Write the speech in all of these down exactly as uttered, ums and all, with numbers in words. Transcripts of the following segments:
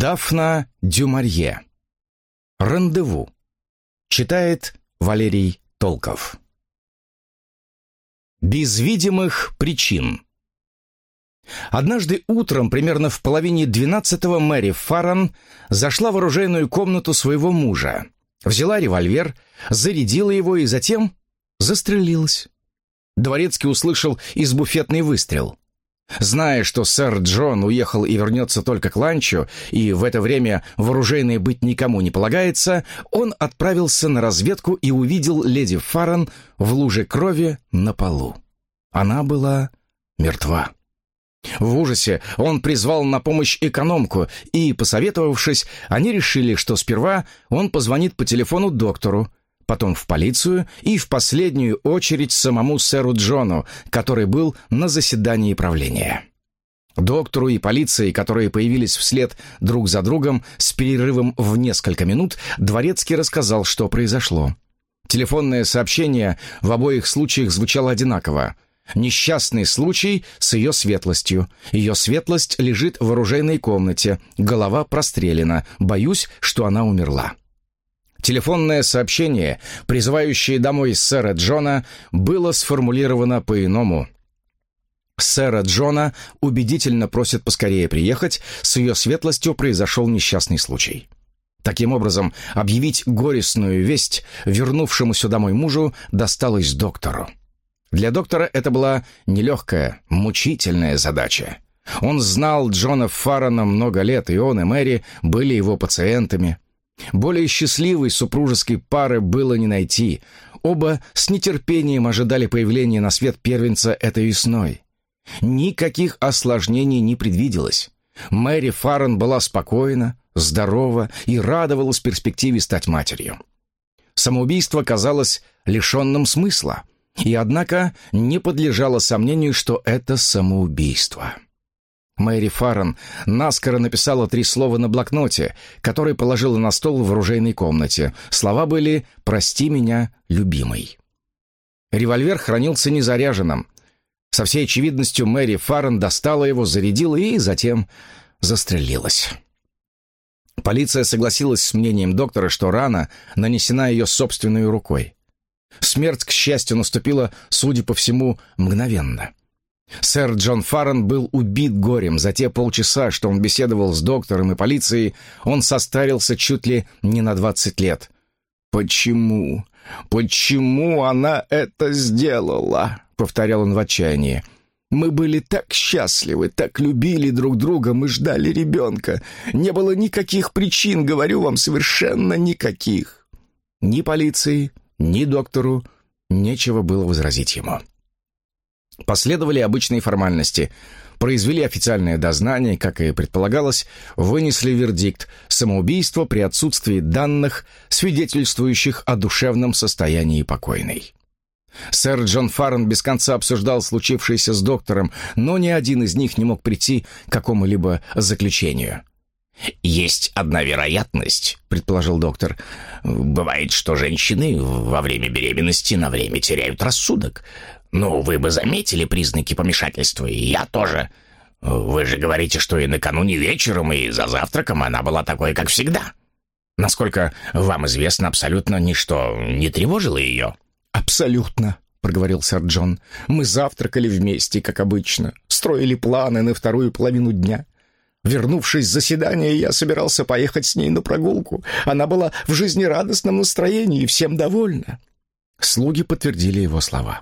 Дафна Дюмарье. Рандеву. Читает Валерий Толков. Без видимых причин. Однажды утром, примерно в половине двенадцатого, Мэри Фарран зашла в оружейную комнату своего мужа, взяла револьвер, зарядила его и затем застрелилась. Дворецкий услышал из буфетной выстрел. Зная, что сэр Джон уехал и вернется только к ланчу, и в это время в оружейной быть никому не полагается, он отправился на разведку и увидел леди Фарран в луже крови на полу. Она была мертва. В ужасе он призвал на помощь экономку, и, посоветовавшись, они решили, что сперва он позвонит по телефону доктору, потом в полицию и в последнюю очередь самому сэру Джону, который был на заседании правления. Доктору и полиции, которые появились вслед друг за другом с перерывом в несколько минут, Дворецкий рассказал, что произошло. Телефонное сообщение в обоих случаях звучало одинаково. Несчастный случай с ее светлостью. Ее светлость лежит в оружейной комнате, голова прострелена. Боюсь, что она умерла. Телефонное сообщение, призывающее домой сэра Джона, было сформулировано по-иному. Сэра Джона убедительно просят поскорее приехать, с ее светлостью произошел несчастный случай. Таким образом, объявить горестную весть вернувшемуся домой мужу досталось доктору. Для доктора это была нелегкая, мучительная задача. Он знал Джона Фаррана много лет, и он и Мэри были его пациентами. Более счастливой супружеской пары было не найти. Оба с нетерпением ожидали появления на свет первенца этой весной. Никаких осложнений не предвиделось. Мэри Фарран была спокойна, здорова и радовалась перспективе стать матерью. Самоубийство казалось лишенным смысла, и однако не подлежало сомнению, что это самоубийство. Мэри Фарран наскоро написала три слова на блокноте, который положила на стол в оружейной комнате. Слова были «Прости меня, любимый». Револьвер хранился незаряженным. Со всей очевидностью Мэри Фарран достала его, зарядила и затем застрелилась. Полиция согласилась с мнением доктора, что рана нанесена ее собственной рукой. Смерть, к счастью, наступила, судя по всему, мгновенно. Сэр Джон Фарран был убит горем. За те полчаса, что он беседовал с доктором и полицией, он состарился чуть ли не на двадцать лет. «Почему? Почему она это сделала?» — повторял он в отчаянии. «Мы были так счастливы, так любили друг друга, мы ждали ребенка. Не было никаких причин, говорю вам, совершенно никаких». Ни полиции, ни доктору нечего было возразить ему. Последовали обычные формальности. Произвели официальное дознание, как и предполагалось, вынесли вердикт «самоубийство при отсутствии данных, свидетельствующих о душевном состоянии покойной». Сэр Джон Фарран без конца обсуждал случившееся с доктором, но ни один из них не мог прийти к какому-либо заключению. «Есть одна вероятность», — предположил доктор. «Бывает, что женщины во время беременности на время теряют рассудок. Ну, вы бы заметили признаки помешательства, и я тоже. Вы же говорите, что и накануне вечером, и за завтраком она была такой, как всегда. Насколько вам известно, абсолютно ничто не тревожило ее». «Абсолютно», — проговорил сэр Джон. «Мы завтракали вместе, как обычно, строили планы на вторую половину дня. Вернувшись с заседания, я собирался поехать с ней на прогулку. Она была в жизнерадостном настроении и всем довольна». Слуги подтвердили его слова.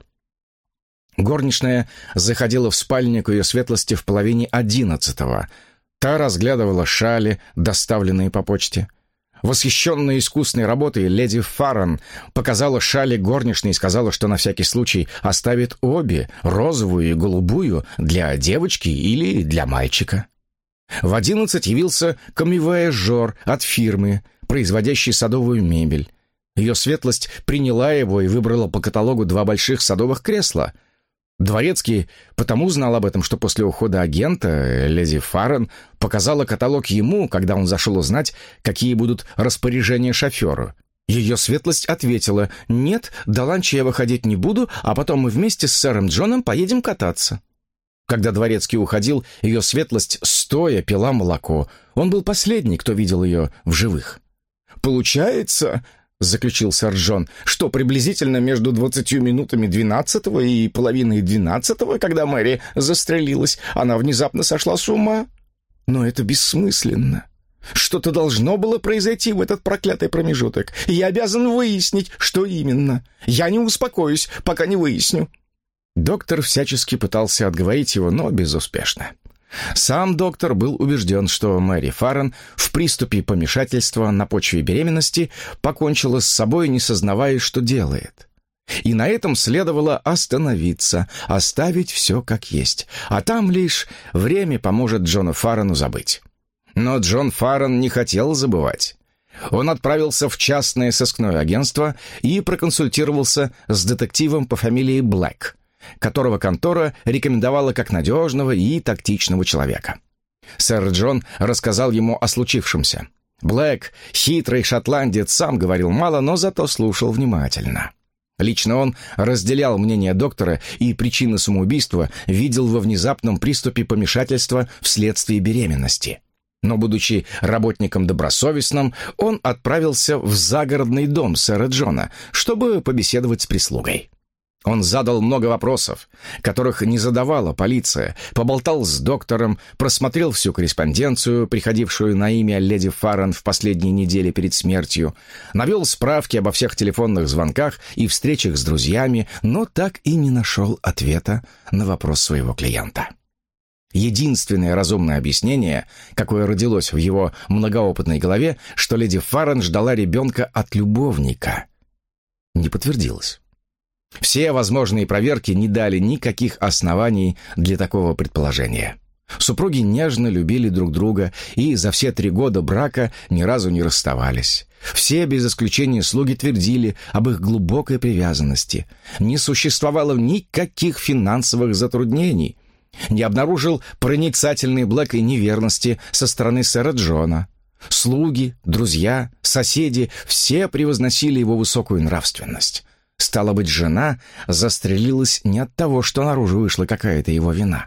Горничная заходила в спальню к ее светлости в половине одиннадцатого. Та разглядывала шали, доставленные по почте. Восхищенная искусной работой, леди Фарран показала шали горничной и сказала, что на всякий случай оставит обе, розовую и голубую, для девочки или для мальчика. В одиннадцать явился камевояжер от фирмы, производящей садовую мебель. Ее светлость приняла его и выбрала по каталогу два больших садовых кресла. Дворецкий потому знал об этом, что после ухода агента леди Фарран показала каталог ему, когда он зашел узнать, какие будут распоряжения шоферу. Ее светлость ответила: «Нет, до ланча я выходить не буду, а потом мы вместе с сэром Джоном поедем кататься». Когда дворецкий уходил, ее светлость стоя пила молоко. Он был последний, кто видел ее в живых. «Получается, — заключил сэр Джон, — что приблизительно между двадцатью минутами двенадцатого и половиной двенадцатого, когда Мэри застрелилась, она внезапно сошла с ума. Но это бессмысленно. Что-то должно было произойти в этот проклятый промежуток. Я обязан выяснить, что именно. Я не успокоюсь, пока не выясню». Доктор всячески пытался отговорить его, но безуспешно. Сам доктор был убежден, что Мэри Фаррен в приступе помешательства на почве беременности покончила с собой, не сознавая, что делает. И на этом следовало остановиться, оставить все как есть, а там лишь время поможет Джону Фаррену забыть. Но Джон Фаррен не хотел забывать. Он отправился в частное сыскное агентство и проконсультировался с детективом по фамилии Блэк, которого контора рекомендовала как надежного и тактичного человека. Сэр Джон рассказал ему о случившемся. Блэк, хитрый шотландец, сам говорил мало, но зато слушал внимательно. Лично он разделял мнение доктора и причины самоубийства видел во внезапном приступе помешательства вследствие беременности. Но, будучи работником добросовестным, он отправился в загородный дом сэра Джона, чтобы побеседовать с прислугой. Он задал много вопросов, которых не задавала полиция, поболтал с доктором, просмотрел всю корреспонденцию, приходившую на имя леди Фаррен в последние недели перед смертью, навел справки обо всех телефонных звонках и встречах с друзьями, но так и не нашел ответа на вопрос своего клиента. Единственное разумное объяснение, какое родилось в его многоопытной голове, что леди Фаррен ждала ребенка от любовника, не подтвердилось. Все возможные проверки не дали никаких оснований для такого предположения. Супруги нежно любили друг друга и за все три года брака ни разу не расставались. Все, без исключения слуги, твердили об их глубокой привязанности. Не существовало никаких финансовых затруднений. Не обнаружил проницательный Блэк и неверности со стороны сэра Джона. Слуги, друзья, соседи — все превозносили его высокую нравственность. Стало быть, жена застрелилась не от того, что наружу вышла какая-то его вина.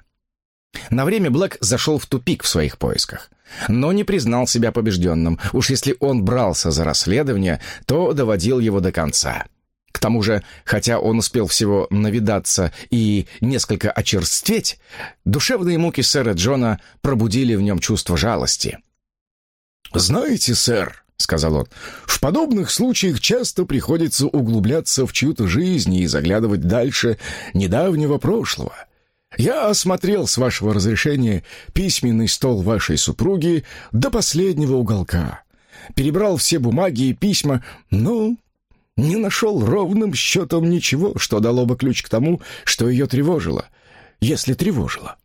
На время Блэк зашел в тупик в своих поисках, но не признал себя побежденным. Уж если он брался за расследование, то доводил его до конца. К тому же, хотя он успел всего навидаться и несколько очерстветь, душевные муки сэра Джона пробудили в нем чувство жалости. «Знаете, сэр, — сказал он, — в подобных случаях часто приходится углубляться в чью-то жизнь и заглядывать дальше недавнего прошлого. Я осмотрел, с вашего разрешения, письменный стол вашей супруги до последнего уголка, перебрал все бумаги и письма, но не нашел ровным счетом ничего, что дало бы ключ к тому, что ее тревожило, если тревожило.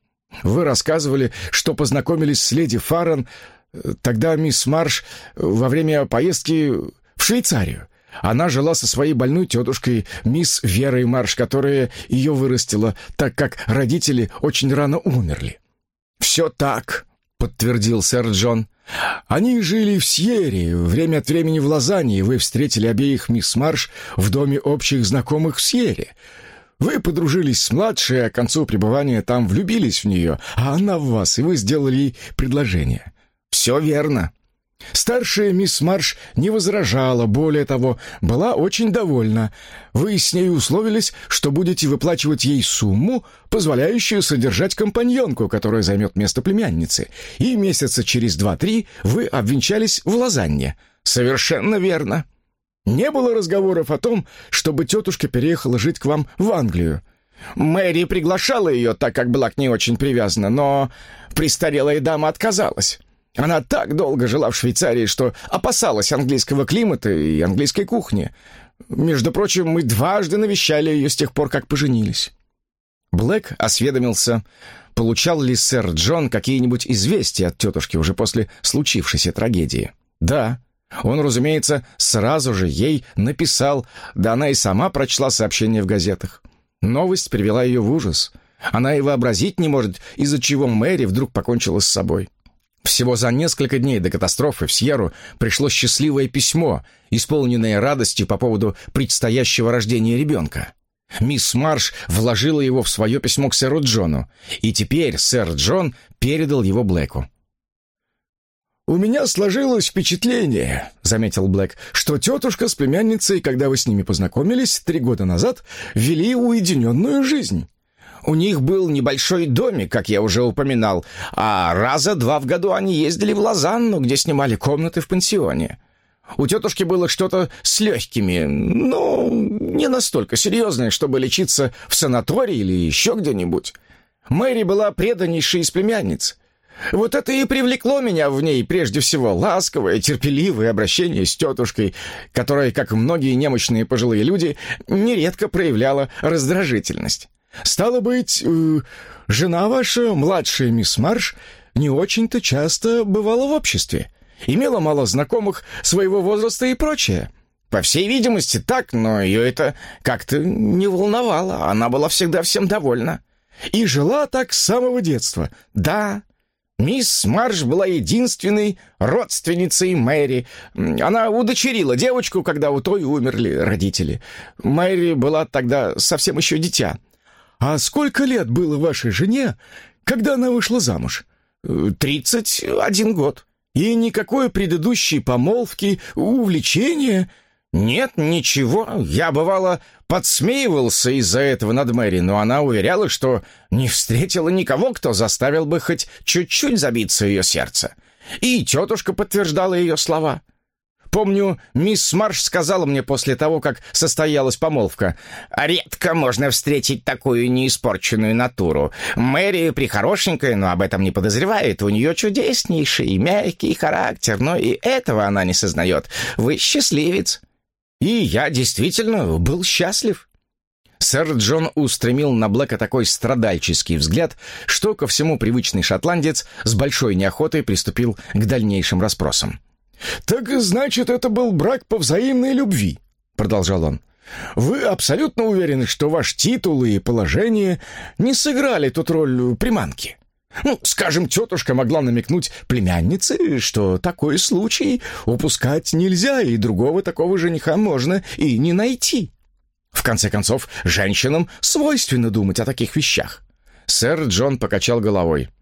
Вы рассказывали, что познакомились с леди Фаррен. Тогда мисс Марш во время поездки в Швейцарию. Она жила со своей больной тетушкой, мисс Верой Марш, которая ее вырастила, так как родители очень рано умерли. «Все так», — подтвердил сэр Джон. «Они жили в Сьерре, время от времени в Лозанне, и вы встретили обеих мисс Марш в доме общих знакомых в Сьерре. Вы подружились с младшей, а к концу пребывания там влюбились в нее, а она в вас, и вы сделали ей предложение». «Все верно». Старшая мисс Марш не возражала, более того, была очень довольна. Вы с ней условились, что будете выплачивать ей сумму, позволяющую содержать компаньонку, которая займет место племянницы, и месяца через два-три вы обвенчались в Лозанне. «Совершенно верно». Не было разговоров о том, чтобы тетушка переехала жить к вам в Англию. Мэри приглашала ее, так как была к ней очень привязана, но престарелая дама отказалась. Она так долго жила в Швейцарии, что опасалась английского климата и английской кухни. Между прочим, мы дважды навещали ее с тех пор, как поженились». Блэк осведомился, получал ли сэр Джон какие-нибудь известия от тетушки уже после случившейся трагедии. Да, он, разумеется, сразу же ей написал, да она и сама прочла сообщение в газетах. Новость привела ее в ужас. Она и вообразить не может, из-за чего Мэри вдруг покончила с собой. Всего за несколько дней до катастрофы в Сьерру пришло счастливое письмо, исполненное радостью по поводу предстоящего рождения ребенка. Мисс Марш вложила его в свое письмо к сэру Джону, и теперь сэр Джон передал его Блэку. «У меня сложилось впечатление, — заметил Блэк, — что тетушка с племянницей, когда вы с ними познакомились три года назад, вели уединенную жизнь. У них был небольшой домик, как я уже упоминал, а раза два в году они ездили в Лозанну, где снимали комнаты в пансионе. У тетушки было что-то с легкими, но не настолько серьезное, чтобы лечиться в санатории или еще где-нибудь. Мэри была преданнейшей из племянниц. Вот это и привлекло меня в ней прежде всего, ласковое, терпеливое обращение с тетушкой, которая, как многие немощные пожилые люди, нередко проявляла раздражительность. Стало быть, э, жена ваша, младшая мисс Марш, не очень-то часто бывала в обществе, имела мало знакомых своего возраста и прочее. По всей видимости, так, но ее это как-то не волновало, она была всегда всем довольна. И жила так с самого детства, да. Мисс Марш была единственной родственницей Мэри. Она удочерила девочку, когда у той умерли родители. Мэри была тогда совсем еще дитя. А сколько лет было вашей жене, когда она вышла замуж? Тридцать один год. И никакой предыдущей помолвки, увлечения? Нет, ничего. Я, бывало, подсмеивался из-за этого над Мэри, но она уверяла, что не встретила никого, кто заставил бы хоть чуть-чуть забиться ее сердце. И тетушка подтверждала ее слова. Помню, мисс Марш сказала мне после того, как состоялась помолвка: «Редко можно встретить такую неиспорченную натуру. Мэри прихорошенькая, но об этом не подозревает. У нее чудеснейший, мягкий характер, но и этого она не сознает. Вы счастливец». И я действительно был счастлив. Сэр Джон устремил на Блэка такой страдальческий взгляд, что ко всему привычный шотландец с большой неохотой приступил к дальнейшим расспросам. «Так, значит, это был брак по взаимной любви», — продолжал он. «Вы абсолютно уверены, что ваш титул и положение не сыграли тут роль приманки? Ну, скажем, тетушка могла намекнуть племяннице, что такой случай упускать нельзя, и другого такого жениха можно и не найти. В конце концов, женщинам свойственно думать о таких вещах». Сэр Джон покачал головой.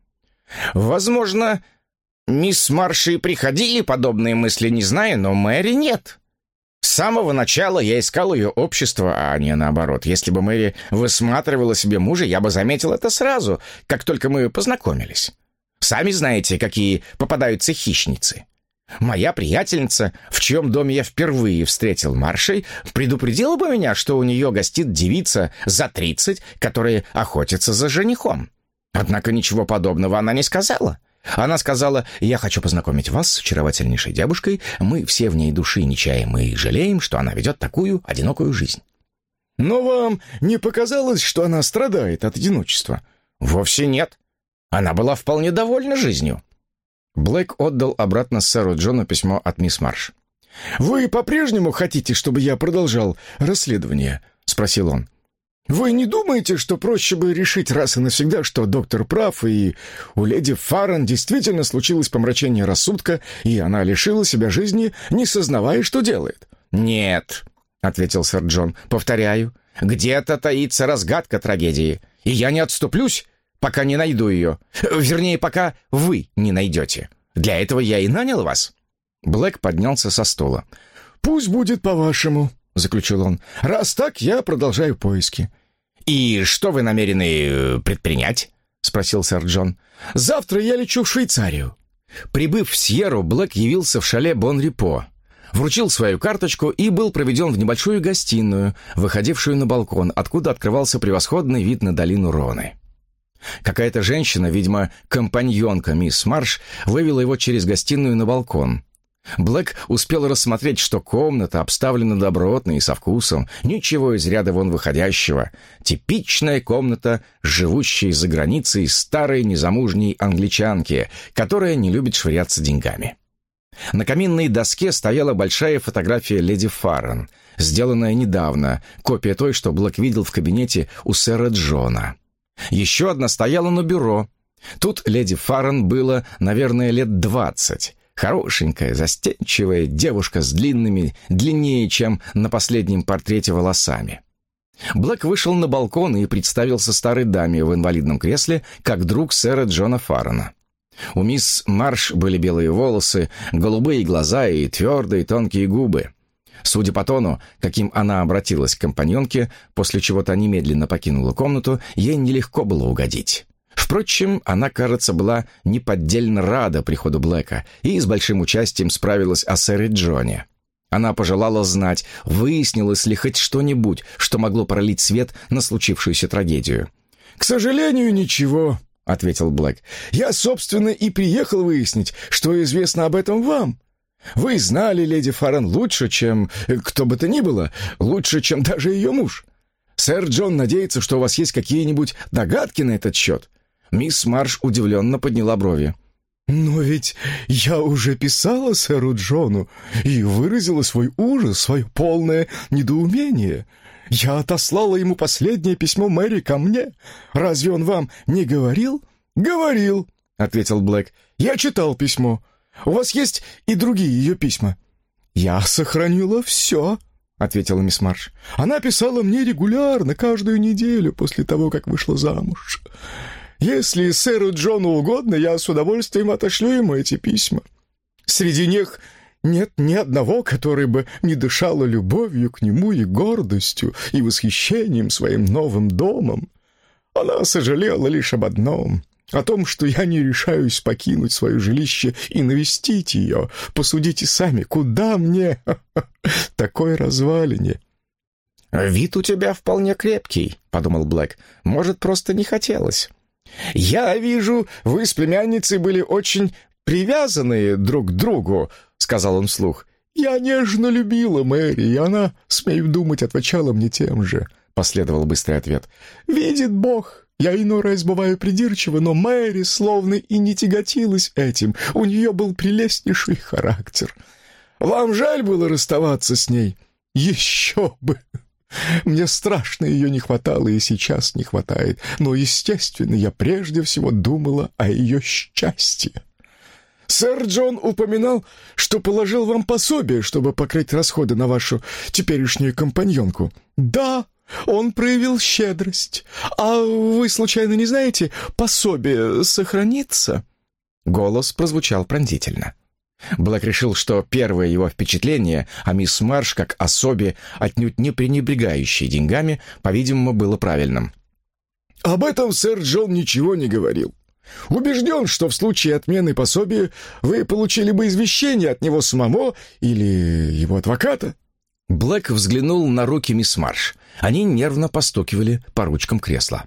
«Возможно, мисс Марши приходили подобные мысли, не знаю, но Мэри нет. С самого начала я искал ее общество, а не наоборот. Если бы Мэри высматривала себе мужа, я бы заметил это сразу, как только мы познакомились. Сами знаете, какие попадаются хищницы. Моя приятельница, в чьем доме я впервые встретил Маршей, предупредила бы меня, что у нее гостит девица за тридцать, которая охотится за женихом. Однако ничего подобного она не сказала. Она сказала: «Я хочу познакомить вас с очаровательнейшей девушкой. Мы все в ней души не чаем и жалеем, что она ведет такую одинокую жизнь». «Но вам не показалось, что она страдает от одиночества?» «Вовсе нет. Она была вполне довольна жизнью». Блэк отдал обратно сэру Джону письмо от мисс Марш. «Вы по-прежнему хотите, чтобы я продолжал расследование?» — спросил он. «Вы не думаете, что проще бы решить раз и навсегда, что доктор прав, и у леди Фаррен действительно случилось помрачение рассудка, и она лишила себя жизни, не сознавая, что делает?» «Нет», — ответил сэр Джон, — «повторяю, где-то таится разгадка трагедии, и я не отступлюсь, пока не найду ее. Вернее, пока вы не найдете. Для этого я и нанял вас». Блэк поднялся со стула. «Пусть будет по-вашему», — заключил он. «Раз так, я продолжаю поиски». «И что вы намерены предпринять?» — спросил сэр Джон. «Завтра я лечу в Швейцарию». Прибыв в Сьерру, Блэк явился в шале Бон-Репо, вручил свою карточку и был проведен в небольшую гостиную, выходившую на балкон, откуда открывался превосходный вид на долину Роны. Какая-то женщина, видимо, компаньонка мисс Марш, вывела его через гостиную на балкон. Блэк успел рассмотреть, что комната обставлена добротно и со вкусом, ничего из ряда вон выходящего. Типичная комната, живущей за границей старой незамужней англичанки, которая не любит швыряться деньгами. На каминной доске стояла большая фотография леди Фаррен, сделанная недавно, копия той, что Блэк видел в кабинете у сэра Джона. Еще одна стояла на бюро. Тут леди Фаррен было, наверное, лет двадцать. Хорошенькая, застенчивая девушка с длинными, длиннее, чем на последнем портрете, волосами. Блэк вышел на балкон и представился старой даме в инвалидном кресле как друг сэра Джона Фаррена. У мисс Марш были белые волосы, голубые глаза и твердые тонкие губы. Судя по тону, каким она обратилась к компаньонке, после чего та немедленно покинула комнату, ей нелегко было угодить. Впрочем, она, кажется, была неподдельно рада приходу Блэка и с большим участием справилась о сэре Джоне. Она пожелала знать, выяснилось ли хоть что-нибудь, что могло пролить свет на случившуюся трагедию. «К сожалению, ничего», — ответил Блэк. «Я, собственно, и приехал выяснить, что известно об этом вам. Вы знали леди Фаррен лучше, чем кто бы то ни было, лучше, чем даже ее муж. Сэр Джон надеется, что у вас есть какие-нибудь догадки на этот счет». Мисс Марш удивленно подняла брови. «Но ведь я уже писала сэру Джону и выразила свой ужас, свое полное недоумение. Я отослала ему последнее письмо Мэри ко мне. Разве он вам не говорил?» «Говорил», — ответил Блэк. «Я читал письмо. У вас есть и другие ее письма?» «Я сохранила все», — ответила мисс Марш. «Она писала мне регулярно, каждую неделю после того, как вышла замуж. Если сэру Джону угодно, я с удовольствием отошлю ему эти письма. Среди них нет ни одного, который бы не дышало любовью к нему и гордостью, и восхищением своим новым домом. Она сожалела лишь об одном — о том, что я не решаюсь покинуть свое жилище и навестить ее. Посудите сами, куда мне такой развалине?» «Вид у тебя вполне крепкий», — подумал Блэк. «Может, просто не хотелось». «Я вижу, вы с племянницей были очень привязаны друг к другу», — сказал он вслух. «Я нежно любила Мэри, и она, смею думать, отвечала мне тем же», — последовал быстрый ответ. «Видит Бог, я иной раз бываю придирчива, но Мэри словно и не тяготилась этим. У нее был прелестнейший характер. Вам жаль было расставаться с ней? Еще бы! Мне страшно ее не хватало и сейчас не хватает, но, естественно, я прежде всего думала о ее счастье. Сэр Джон упоминал, что положил вам пособие, чтобы покрыть расходы на вашу теперешнюю компаньонку. Да, он проявил щедрость. А вы, случайно, не знаете, пособие сохранится?» Голос прозвучал пронзительно. Блэк решил, что первое его впечатление о мисс Марш как особе, отнюдь не пренебрегающей деньгами, по-видимому, было правильным. «Об этом сэр Джон ничего не говорил. Убежден, что в случае отмены пособия вы получили бы извещение от него самого или его адвоката». Блэк взглянул на руки мисс Марш. Они нервно постукивали по ручкам кресла.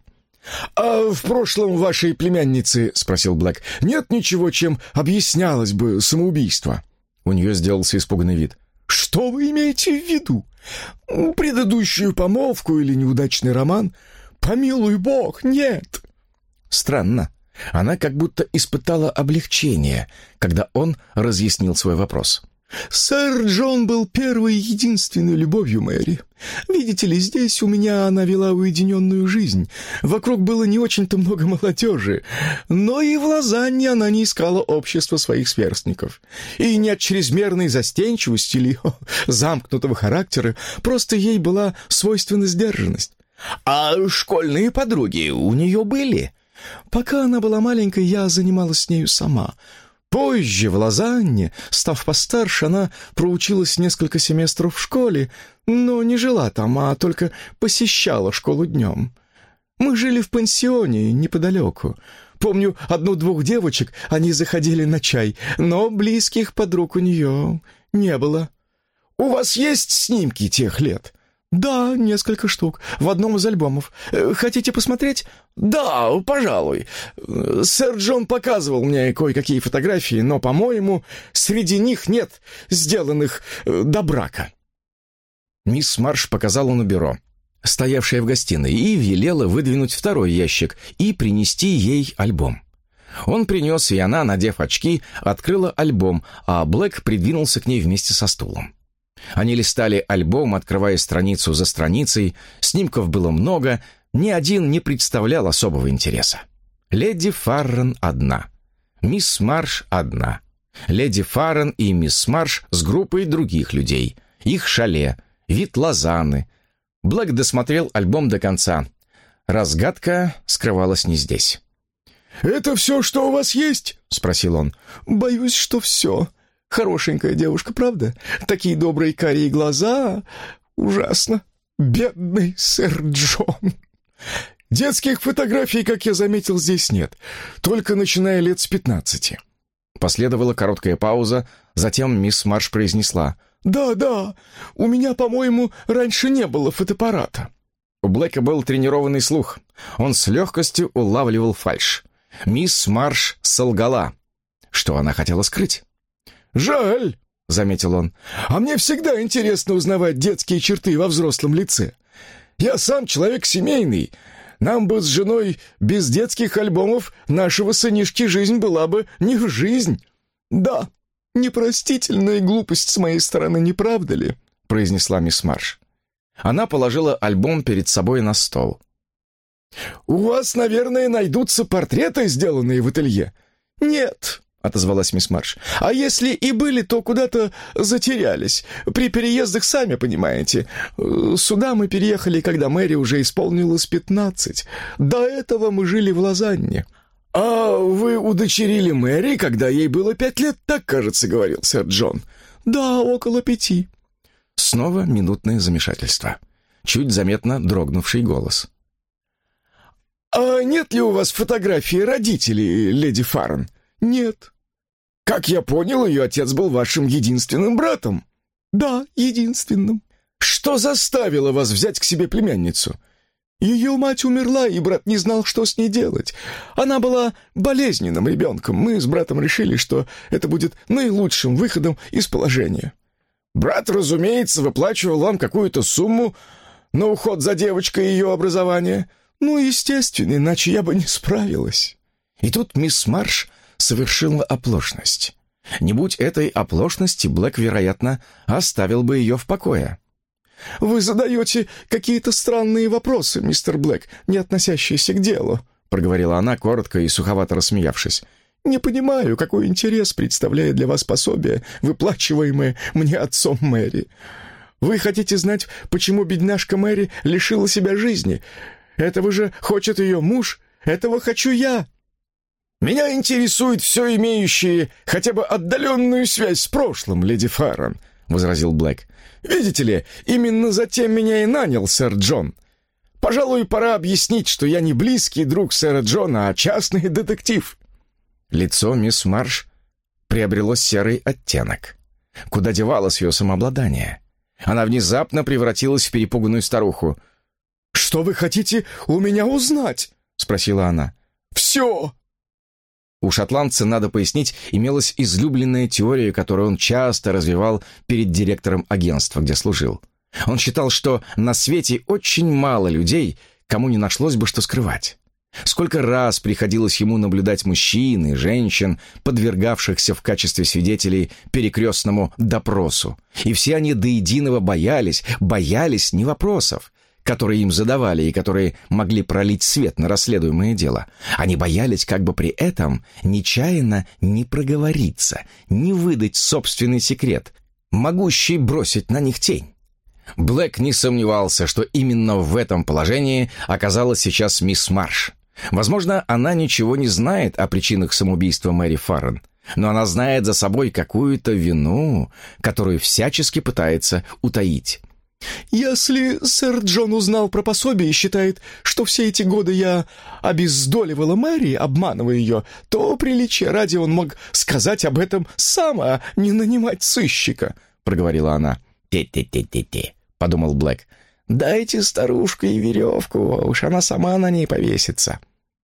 «А в прошлом вашей племянницы, — спросил Блэк, — нет ничего, чем объяснялось бы самоубийство?» У нее сделался испуганный вид. «Что вы имеете в виду? Предыдущую помолвку или неудачный роман? Помилуй Бог, нет!» Странно. Она как будто испытала облегчение, когда он разъяснил свой вопрос. «Сэр Джон был первой и единственной любовью Мэри. Видите ли, здесь у меня она вела уединенную жизнь. Вокруг было не очень-то много молодежи, но и в Лозанне она не искала общества своих сверстников. И не от чрезмерной застенчивости или о, замкнутого характера, просто ей была свойственна сдержанность». «А школьные подруги у нее были?» «Пока она была маленькой, я занималась с нею сама». Позже, в Лозанне, став постарше, она проучилась несколько семестров в школе, но не жила там, а только посещала школу днем. Мы жили в пансионе неподалеку. Помню одну-двух девочек, они заходили на чай, но близких подруг у нее не было». «У вас есть снимки тех лет?» «Да, несколько штук, в одном из альбомов. Хотите посмотреть?» «Да, пожалуй. Сэр Джон показывал мне кое-какие фотографии, но, по-моему, среди них нет сделанных до брака». Мисс Марш показала на бюро, стоявшее в гостиной, и велела выдвинуть второй ящик и принести ей альбом. Он принес, и она, надев очки, открыла альбом, а Блэк придвинулся к ней вместе со стулом. Они листали альбом, открывая страницу за страницей. Снимков было много, ни один не представлял особого интереса. Леди Фаррен одна, мисс Марш одна. Леди Фаррен и мисс Марш с группой других людей. Их шале, вид Лозанны. Блэк досмотрел альбом до конца. Разгадка скрывалась не здесь. «Это все, что у вас есть?» — спросил он. «Боюсь, что все. Хорошенькая девушка, правда? Такие добрые карие глаза. Ужасно. Бедный сэр Джон. Детских фотографий, как я заметил, здесь нет. Только начиная лет с пятнадцати». Последовала короткая пауза, затем мисс Марш произнесла: «Да, да, у меня, по-моему, раньше не было фотоаппарата». У Блэка был тренированный слух. Он с легкостью улавливал фальшь. Мисс Марш солгала. Что она хотела скрыть? «Жаль», — заметил он, — «а мне всегда интересно узнавать детские черты во взрослом лице. Я сам человек семейный. Нам бы с женой без детских альбомов нашего сынишки жизнь была бы не жизнь». «Да, непростительная глупость с моей стороны, не правда ли?» — произнесла мисс Марш. Она положила альбом перед собой на стол. «У вас, наверное, найдутся портреты, сделанные в ателье?» «Нет», — отозвалась мисс Марш. «А если и были, то куда-то затерялись. При переездах, сами понимаете. Сюда мы переехали, когда Мэри уже исполнилось пятнадцать. До этого мы жили в Лозанне». «А вы удочерили Мэри, когда ей было пять лет, так, кажется, говорил сэр Джон?» «Да, около пяти». Снова минутное замешательство. Чуть заметно дрогнувший голос. «А нет ли у вас фотографии родителей, леди Фаррен?» «Нет». «Как я понял, ее отец был вашим единственным братом?» «Да, единственным». «Что заставило вас взять к себе племянницу?» «Ее мать умерла, и брат не знал, что с ней делать. Она была болезненным ребенком. Мы с братом решили, что это будет наилучшим выходом из положения». «Брат, разумеется, выплачивал вам какую-то сумму на уход за девочкой и ее образование?» «Ну, естественно, иначе я бы не справилась». И тут мисс Марш совершила оплошность. Не будь этой оплошности, Блэк, вероятно, оставил бы ее в покое. «Вы задаете какие-то странные вопросы, мистер Блэк, не относящиеся к делу», проговорила она, коротко и суховато рассмеявшись. «Не понимаю, какой интерес представляет для вас пособие, выплачиваемое мне отцом Мэри. Вы хотите знать, почему бедняжка Мэри лишила себя жизни? Этого же хочет ее муж, этого хочу я». «Меня интересует все имеющее хотя бы отдаленную связь с прошлым, леди Фаррен», — возразил Блэк. «Видите ли, именно затем меня и нанял сэр Джон. Пожалуй, пора объяснить, что я не близкий друг сэра Джона, а частный детектив». Лицо мисс Марш приобрело серый оттенок. Куда девалось ее самообладание? Она внезапно превратилась в перепуганную старуху. «Что вы хотите у меня узнать?» — спросила она. «Все!» У шотландца, надо пояснить, имелась излюбленная теория, которую он часто развивал перед директором агентства, где служил. Он считал, что на свете очень мало людей, кому не нашлось бы что скрывать. Сколько раз приходилось ему наблюдать мужчин и женщин, подвергавшихся в качестве свидетелей перекрестному допросу. И все они до единого боялись, боялись не вопросов, которые им задавали и которые могли пролить свет на расследуемое дело. Они боялись как бы при этом нечаянно не проговориться, не выдать собственный секрет, могущий бросить на них тень. Блэк не сомневался, что именно в этом положении оказалась сейчас мисс Марш. Возможно, она ничего не знает о причинах самоубийства Мэри Фаррен, но она знает за собой какую-то вину, которую всячески пытается утаить. «Если сэр Джон узнал про пособие и считает, что все эти годы я обездоливала Мэри, обманывая ее, то приличия ради он мог сказать об этом сам, а не нанимать сыщика», — проговорила она. «Ти-ти-ти-ти-ти», — подумал Блэк. «Дайте старушке и веревку, уж она сама на ней повесится».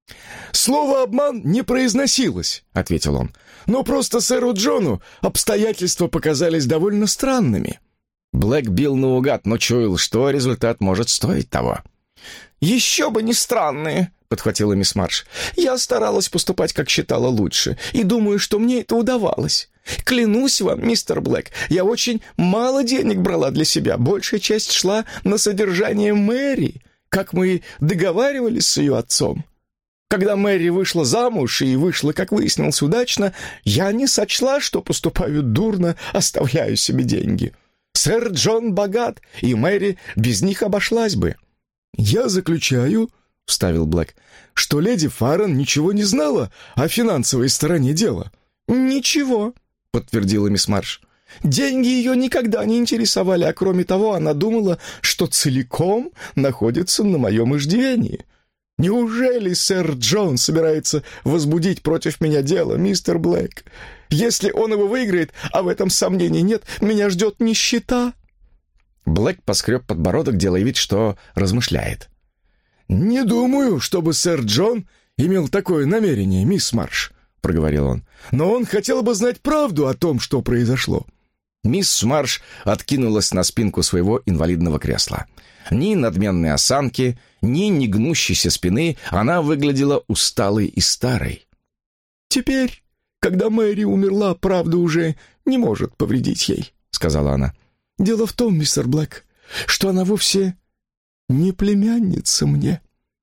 «Слово «обман» не произносилось», — ответил он. «Но просто сэру Джону обстоятельства показались довольно странными». Блэк бил наугад, но чуял, что результат может стоить того. «Еще бы не странные», — подхватила мисс Марш. «Я старалась поступать, как считала лучше, и думаю, что мне это удавалось. Клянусь вам, мистер Блэк, я очень мало денег брала для себя, большая часть шла на содержание Мэри, как мы договаривались с ее отцом. Когда Мэри вышла замуж и вышла, как выяснилось, удачно, я не сочла, что поступаю дурно, оставляю себе деньги. Сэр Джон богат, и Мэри без них обошлась бы». «Я заключаю», — вставил Блэк, «что леди Фаррен ничего не знала о финансовой стороне дела». «Ничего», — подтвердила мисс Марш. «Деньги ее никогда не интересовали, а кроме того, она думала, что целиком находится на моем иждивении. Неужели сэр Джон собирается возбудить против меня дело, мистер Блэк? Если он его выиграет, а в этом сомнений нет, меня ждет нищета». Блэк поскреб подбородок, делая вид, что размышляет. «Не думаю, чтобы сэр Джон имел такое намерение, мисс Марш», — проговорил он. «Но он хотел бы знать правду о том, что произошло». Мисс Марш откинулась на спинку своего инвалидного кресла. Ни надменной осанки, ни негнущейся спины, она выглядела усталой и старой. «Теперь, когда Мэри умерла, правда уже не может повредить ей», — сказала она. «Дело в том, мистер Блэк, что она вовсе не племянница мне.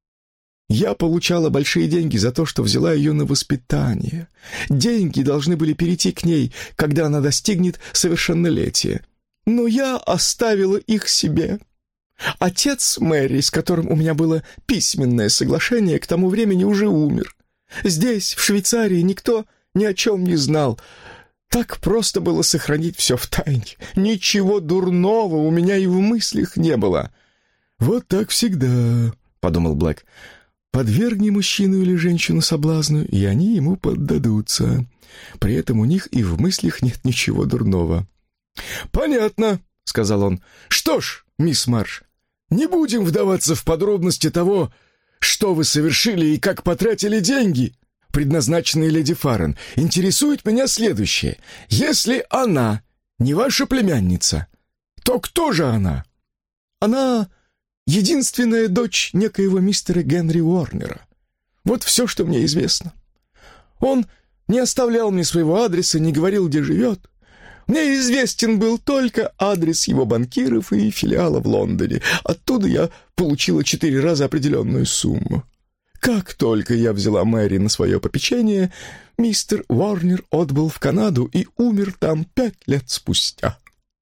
Я получала большие деньги за то, что взяла ее на воспитание. Деньги должны были перейти к ней, когда она достигнет совершеннолетия. Но я оставила их себе. Отец Мэри, с которым у меня было письменное соглашение, к тому времени уже умер. Здесь, в Швейцарии, никто ни о чем не знал. Так просто было сохранить все в тайне. Ничего дурного у меня и в мыслях не было». «Вот так всегда», — подумал Блэк. «Подвергни мужчину или женщину соблазну, и они ему поддадутся. При этом у них и в мыслях нет ничего дурного». «Понятно», — сказал он. «Что ж, мисс Марш, не будем вдаваться в подробности того, что вы совершили и как потратили деньги, предназначенные леди Фаррен. Интересует меня следующее. Если она не ваша племянница, то кто же она?» «Она единственная дочь некоего мистера Генри Уорнера. Вот все, что мне известно. Он не оставлял мне своего адреса, не говорил, где живет. Мне известен был только адрес его банкиров и филиала в Лондоне. Оттуда я получила четыре раза определенную сумму. Как только я взяла Мэри на свое попечение, мистер Уорнер отбыл в Канаду и умер там пять лет спустя.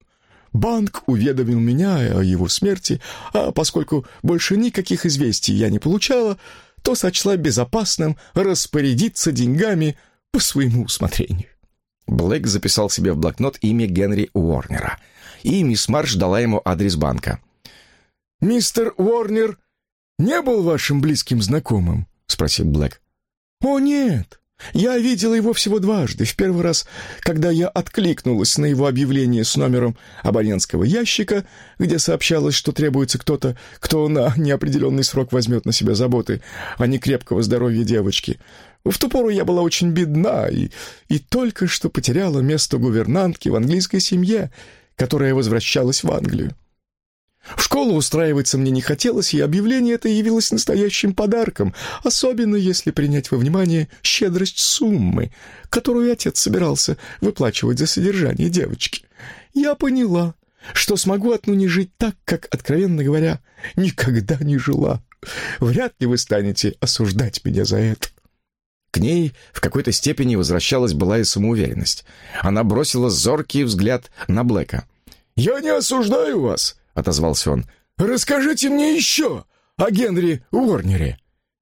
Банк уведомил меня о его смерти, а поскольку больше никаких известий я не получала, то сочла безопасным распорядиться деньгами по своему усмотрению». Блэк записал себе в блокнот имя Генри Уорнера, и мисс Марш дала ему адрес банка. «Мистер Уорнер не был вашим близким знакомым?» — спросил Блэк. «О, нет. Я видела его всего дважды. В первый раз, когда я откликнулась на его объявление с номером абонентского ящика, где сообщалось, что требуется кто-то, кто на неопределенный срок возьмет на себя заботы о некрепкого здоровья девочки. В ту пору я была очень бедна и, и только что потеряла место гувернантки в английской семье, которая возвращалась в Англию. В школу устраиваться мне не хотелось, и объявление это явилось настоящим подарком, особенно если принять во внимание щедрость суммы, которую отец собирался выплачивать за содержание девочки. Я поняла, что смогу отныне жить так, как, откровенно говоря, никогда не жила. Вряд ли вы станете осуждать меня за это». К ней в какой-то степени возвращалась былая самоуверенность. Она бросила зоркий взгляд на Блэка. «Я не осуждаю вас», — отозвался он. «Расскажите мне еще о Генри Уорнере».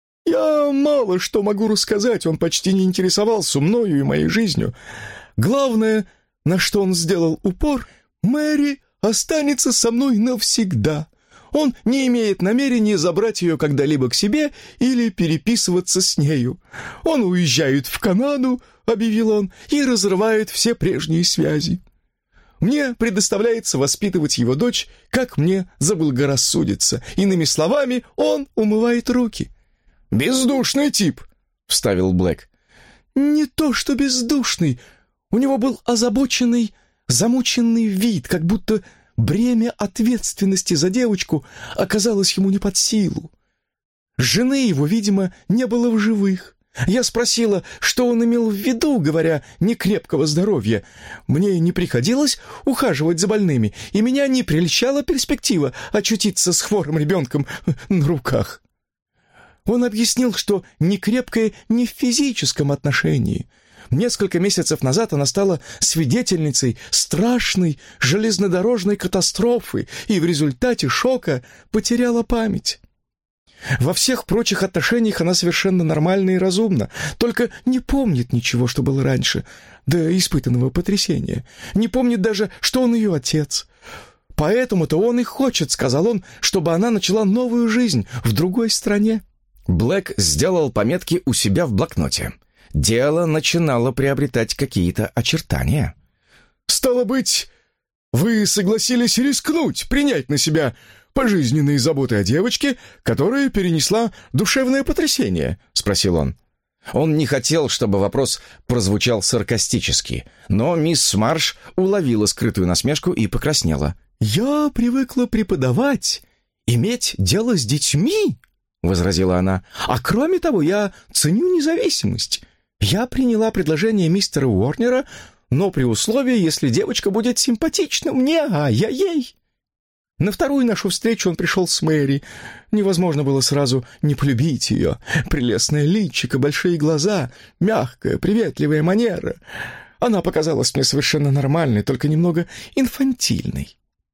«Я мало что могу рассказать, он почти не интересовался мною и моей жизнью. Главное, на что он сделал упор, Мэри останется со мной навсегда. Он не имеет намерения забрать ее когда-либо к себе или переписываться с нею. Он уезжает в Канаду, — объявил он, — и разрывает все прежние связи. Мне предоставляется воспитывать его дочь, как мне заблагорассудится. Иными словами, он умывает руки». «Бездушный тип», — вставил Блэк. «Не то что бездушный. У него был озабоченный, замученный вид, как будто бремя ответственности за девочку оказалось ему не под силу. Жены его, видимо, не было в живых. Я спросила, что он имел в виду, говоря «некрепкого здоровья». Мне не приходилось ухаживать за больными, и меня не прельщала перспектива очутиться с хворым ребенком на руках. Он объяснил, что некрепкое не в физическом отношении. Несколько месяцев назад она стала свидетельницей страшной железнодорожной катастрофы и в результате шока потеряла память. Во всех прочих отношениях она совершенно нормальна и разумна, только не помнит ничего, что было раньше, до испытанного потрясения. Не помнит даже, что он ее отец. Поэтому-то он и хочет, сказал он, чтобы она начала новую жизнь в другой стране. Блэк сделал пометки у себя в блокноте. Дело начинало приобретать какие-то очертания. «Стало быть, вы согласились рискнуть, принять на себя пожизненные заботы о девочке, которая перенесла душевное потрясение?» — спросил он. Он не хотел, чтобы вопрос прозвучал саркастически, но мисс Марш уловила скрытую насмешку и покраснела. «Я привыкла преподавать, иметь дело с детьми», — возразила она. «А кроме того, я ценю независимость. Я приняла предложение мистера Уорнера, но при условии, если девочка будет симпатична мне, а я ей». На вторую нашу встречу он пришел с Мэри. Невозможно было сразу не полюбить ее. Прелестное личико, большие глаза, мягкая, приветливая манера. Она показалась мне совершенно нормальной, только немного инфантильной.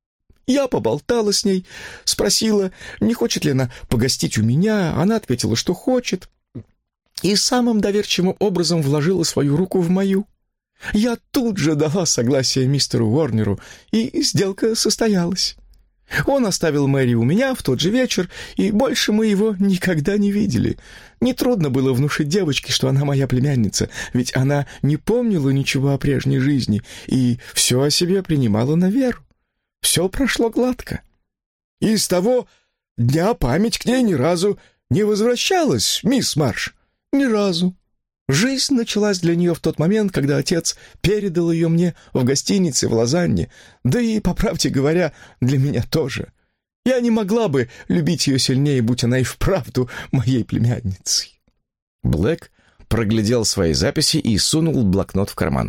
Я поболтала с ней, спросила, не хочет ли она погостить у меня. Она ответила, что хочет, и самым доверчивым образом вложила свою руку в мою. Я тут же дала согласие мистеру Уорнеру, и сделка состоялась. Он оставил Мэри у меня в тот же вечер, и больше мы его никогда не видели. Нетрудно было внушить девочке, что она моя племянница, ведь она не помнила ничего о прежней жизни и все о себе принимала на веру. Все прошло гладко. И с того дня память к ней ни разу не возвращалась, мисс Марш. Ни разу. Жизнь началась для нее в тот момент, когда отец передал ее мне в гостинице в Лозанне, да и, по правде говоря, для меня тоже. Я не могла бы любить ее сильнее, будь она и вправду моей племянницей. Блэк проглядел свои записи и сунул блокнот в карман.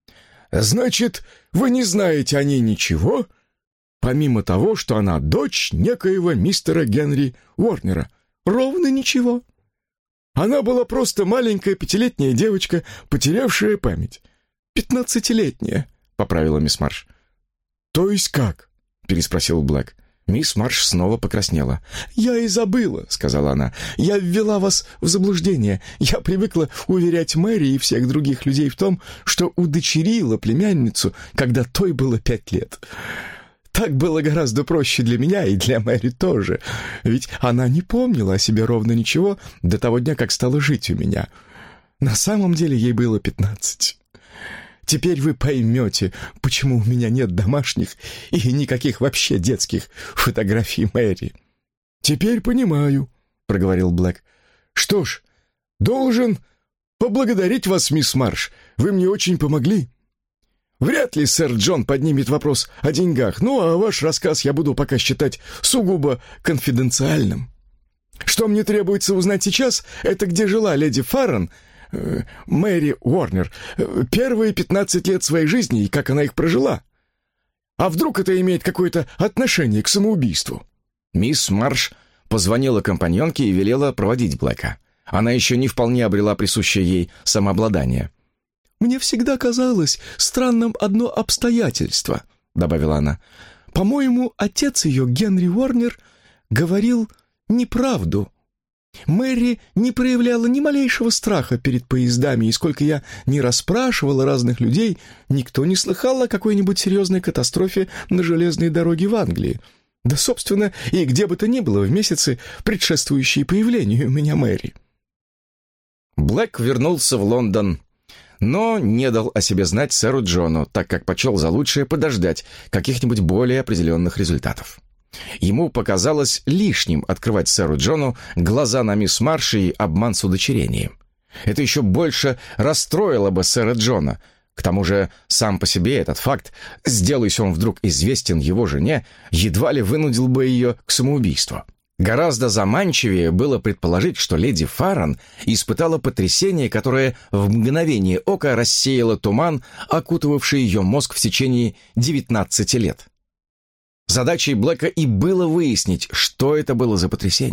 «Значит, вы не знаете о ней ничего, помимо того, что она дочь некоего мистера Генри Уорнера? Ровно ничего. Она была просто маленькая пятилетняя девочка, потерявшая память. Пятнадцатилетняя», — поправила мисс Марш. «То есть как?» — переспросил Блэк. Мисс Марш снова покраснела. «Я и забыла», — сказала она. «Я ввела вас в заблуждение. Я привыкла уверять Мэри и всех других людей в том, что удочерила племянницу, когда той было пять лет. Так было гораздо проще для меня и для Мэри тоже, ведь она не помнила о себе ровно ничего до того дня, как стала жить у меня. На самом деле ей было пятнадцать. Теперь вы поймете, почему у меня нет домашних и никаких вообще детских фотографий Мэри». «Теперь понимаю», — проговорил Блэк. «Что ж, должен поблагодарить вас, мисс Марш. Вы мне очень помогли. Вряд ли сэр Джон поднимет вопрос о деньгах, ну а ваш рассказ я буду пока считать сугубо конфиденциальным. Что мне требуется узнать сейчас, это где жила леди Фаррен, э, Мэри Уорнер, э, первые пятнадцать лет своей жизни и как она их прожила. А вдруг это имеет какое-то отношение к самоубийству?» Мисс Марш позвонила компаньонке и велела проводить Блэка. Она еще не вполне обрела присущее ей самообладание. «Мне всегда казалось странным одно обстоятельство», — добавила она. «По-моему, отец ее, Генри Уорнер, говорил неправду. Мэри не проявляла ни малейшего страха перед поездами, и сколько я не расспрашивала разных людей, никто не слыхал о какой-нибудь серьезной катастрофе на железной дороге в Англии. Да, собственно, и где бы то ни было в месяцы, предшествующие появлению у меня Мэри». Блэк вернулся в Лондон, но не дал о себе знать сэру Джону, так как почел за лучшее подождать каких-нибудь более определенных результатов. Ему показалось лишним открывать сэру Джону глаза на мисс Марш и обман с удочерением. Это еще больше расстроило бы сэра Джона. К тому же сам по себе этот факт, сделайся он вдруг известен его жене, едва ли вынудил бы ее к самоубийству. Гораздо заманчивее было предположить, что леди Фаррен испытала потрясение, которое в мгновение ока рассеяло туман, окутывавший ее мозг в течение девятнадцати лет. Задачей Блэка и было выяснить, что это было за потрясение.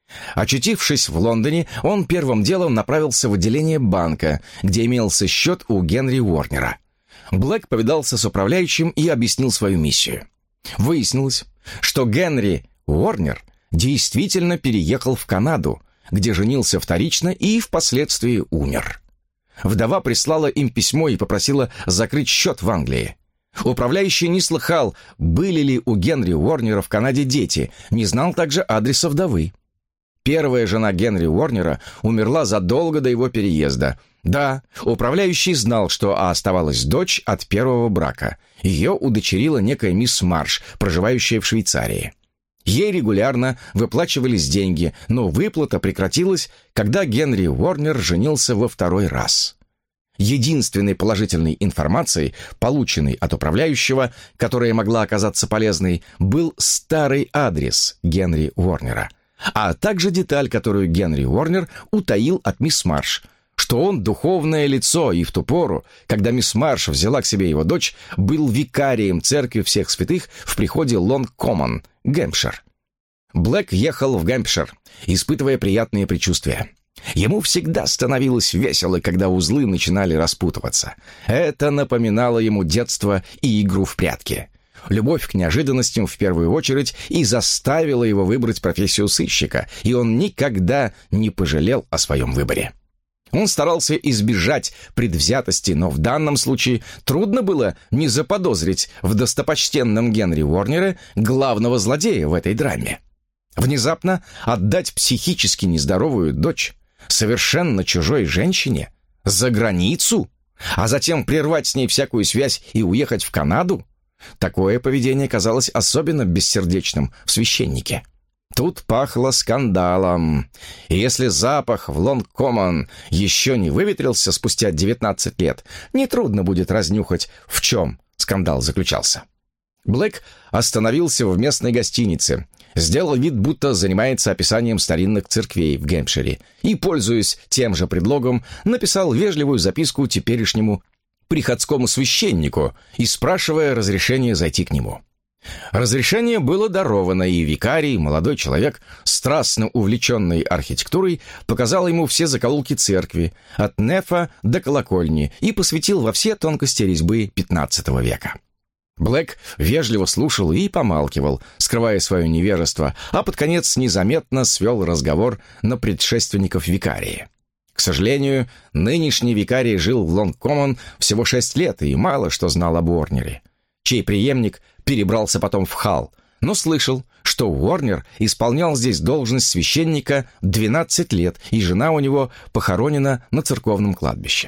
Очутившись в Лондоне, он первым делом направился в отделение банка, где имелся счет у Генри Уорнера. Блэк повидался с управляющим и объяснил свою миссию. Выяснилось, что Генри Уорнер действительно переехал в Канаду, где женился вторично и впоследствии умер. Вдова прислала им письмо и попросила закрыть счет в Англии. Управляющий не слыхал, были ли у Генри Уорнера в Канаде дети, не знал также адреса вдовы. Первая жена Генри Уорнера умерла задолго до его переезда. Да, управляющий знал, что оставалась дочь от первого брака. Ее удочерила некая мисс Марш, проживающая в Швейцарии. Ей регулярно выплачивались деньги, но выплата прекратилась, когда Генри Уорнер женился во второй раз. Единственной положительной информацией, полученной от управляющего, которая могла оказаться полезной, был старый адрес Генри Уорнера, а также деталь, которую Генри Уорнер утаил от мисс Марш, что он духовное лицо, и в ту пору, когда мисс Марш взяла к себе его дочь, был викарием церкви всех святых в приходе Лонг-Коммон, Гэмпшир. Блэк ехал в Гэмпшир, испытывая приятные предчувствия. Ему всегда становилось весело, когда узлы начинали распутываться. Это напоминало ему детство и игру в прятки. Любовь к неожиданностям в первую очередь и заставила его выбрать профессию сыщика, и он никогда не пожалел о своем выборе. Он старался избежать предвзятости, но в данном случае трудно было не заподозрить в достопочтенном Генри Уорнере главного злодея в этой драме. Внезапно отдать психически нездоровую дочь совершенно чужой женщине за границу, а затем прервать с ней всякую связь и уехать в Канаду? Такое поведение казалось особенно бессердечным в священнике. Тут пахло скандалом. И если запах в Лонг-Коммон еще не выветрился спустя девятнадцать лет, нетрудно будет разнюхать, в чем скандал заключался. Блэк остановился в местной гостинице, сделал вид, будто занимается описанием старинных церквей в Гэмпшире и, пользуясь тем же предлогом, написал вежливую записку теперешнему приходскому священнику и спрашивая разрешения зайти к нему. Разрешение было даровано, и викарий, молодой человек, страстно увлеченный архитектурой, показал ему все закоулки церкви, от нефа до колокольни, и посвятил во все тонкости резьбы пятнадцатого века. Блэк вежливо слушал и помалкивал, скрывая свое невежество, а под конец незаметно свел разговор на предшественников викария. К сожалению, нынешний викарий жил в Лонг-Коммон всего шесть лет и мало что знал об Уорнере, чей преемник перебрался потом в Халл, но слышал, что Уорнер исполнял здесь должность священника двенадцать лет, и жена у него похоронена на церковном кладбище.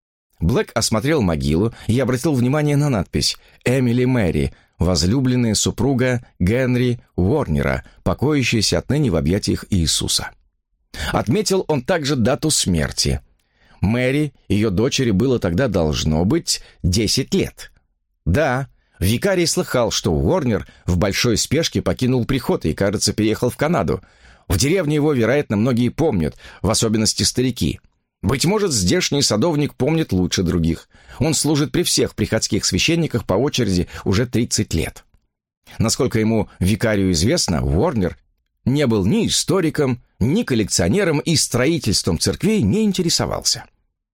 Блэк осмотрел могилу и обратил внимание на надпись «Эмили Мэри, возлюбленная супруга Генри Уорнера, покоящаяся отныне в объятиях Иисуса». Отметил он также дату смерти. Мэри, ее дочери, было тогда должно быть десять лет. Да, викарий слыхал, что Уорнер в большой спешке покинул приход и, кажется, переехал в Канаду. В деревне его, вероятно, многие помнят, в особенности старики. Быть может, здешний садовник помнит лучше других. Он служит при всех приходских священниках по очереди уже тридцать лет. Насколько ему викарию известно, Уорнер не был ни историком, ни коллекционером и строительством церквей не интересовался.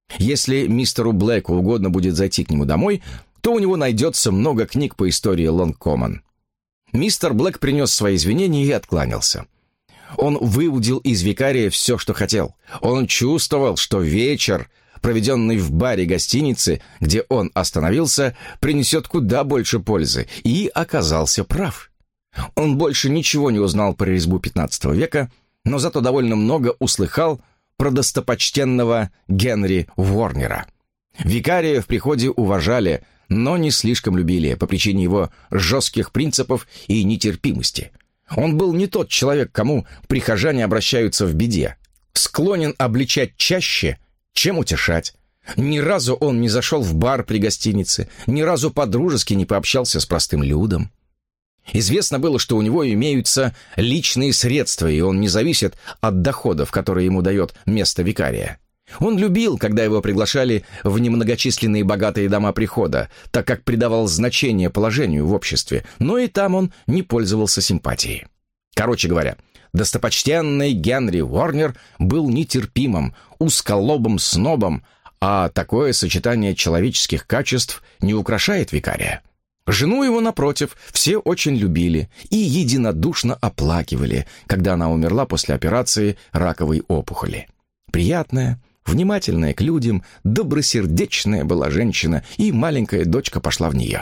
Если мистеру Блэку угодно будет зайти к нему домой, то у него найдется много книг по истории Лонг-Коммон. Мистер Блэк принес свои извинения и откланялся. Он выудил из викария все, что хотел. Он чувствовал, что вечер, проведенный в баре гостиницы, где он остановился, принесет куда больше пользы, и оказался прав. Он больше ничего не узнал про резьбу пятнадцатого века, но зато довольно много услыхал про достопочтенного Генри Уорнера. Викария в приходе уважали, но не слишком любили по причине его жестких принципов и нетерпимости. Он был не тот человек, к кому прихожане обращаются в беде, склонен обличать чаще, чем утешать. Ни разу он не зашел в бар при гостинице, ни разу по-дружески не пообщался с простым людом. Известно было, что у него имеются личные средства, и он не зависит от доходов, которые ему дает место викария. Он любил, когда его приглашали в немногочисленные богатые дома прихода, так как придавал значение положению в обществе, но и там он не пользовался симпатией. Короче говоря, Достопочтенный Генри Уорнер был нетерпимым, узколобым снобом, а такое сочетание человеческих качеств не украшает викария. Жену его, напротив, все очень любили и единодушно оплакивали, когда она умерла после операции раковой опухоли. Приятная, внимательная к людям, добросердечная была женщина, и маленькая дочка пошла в нее.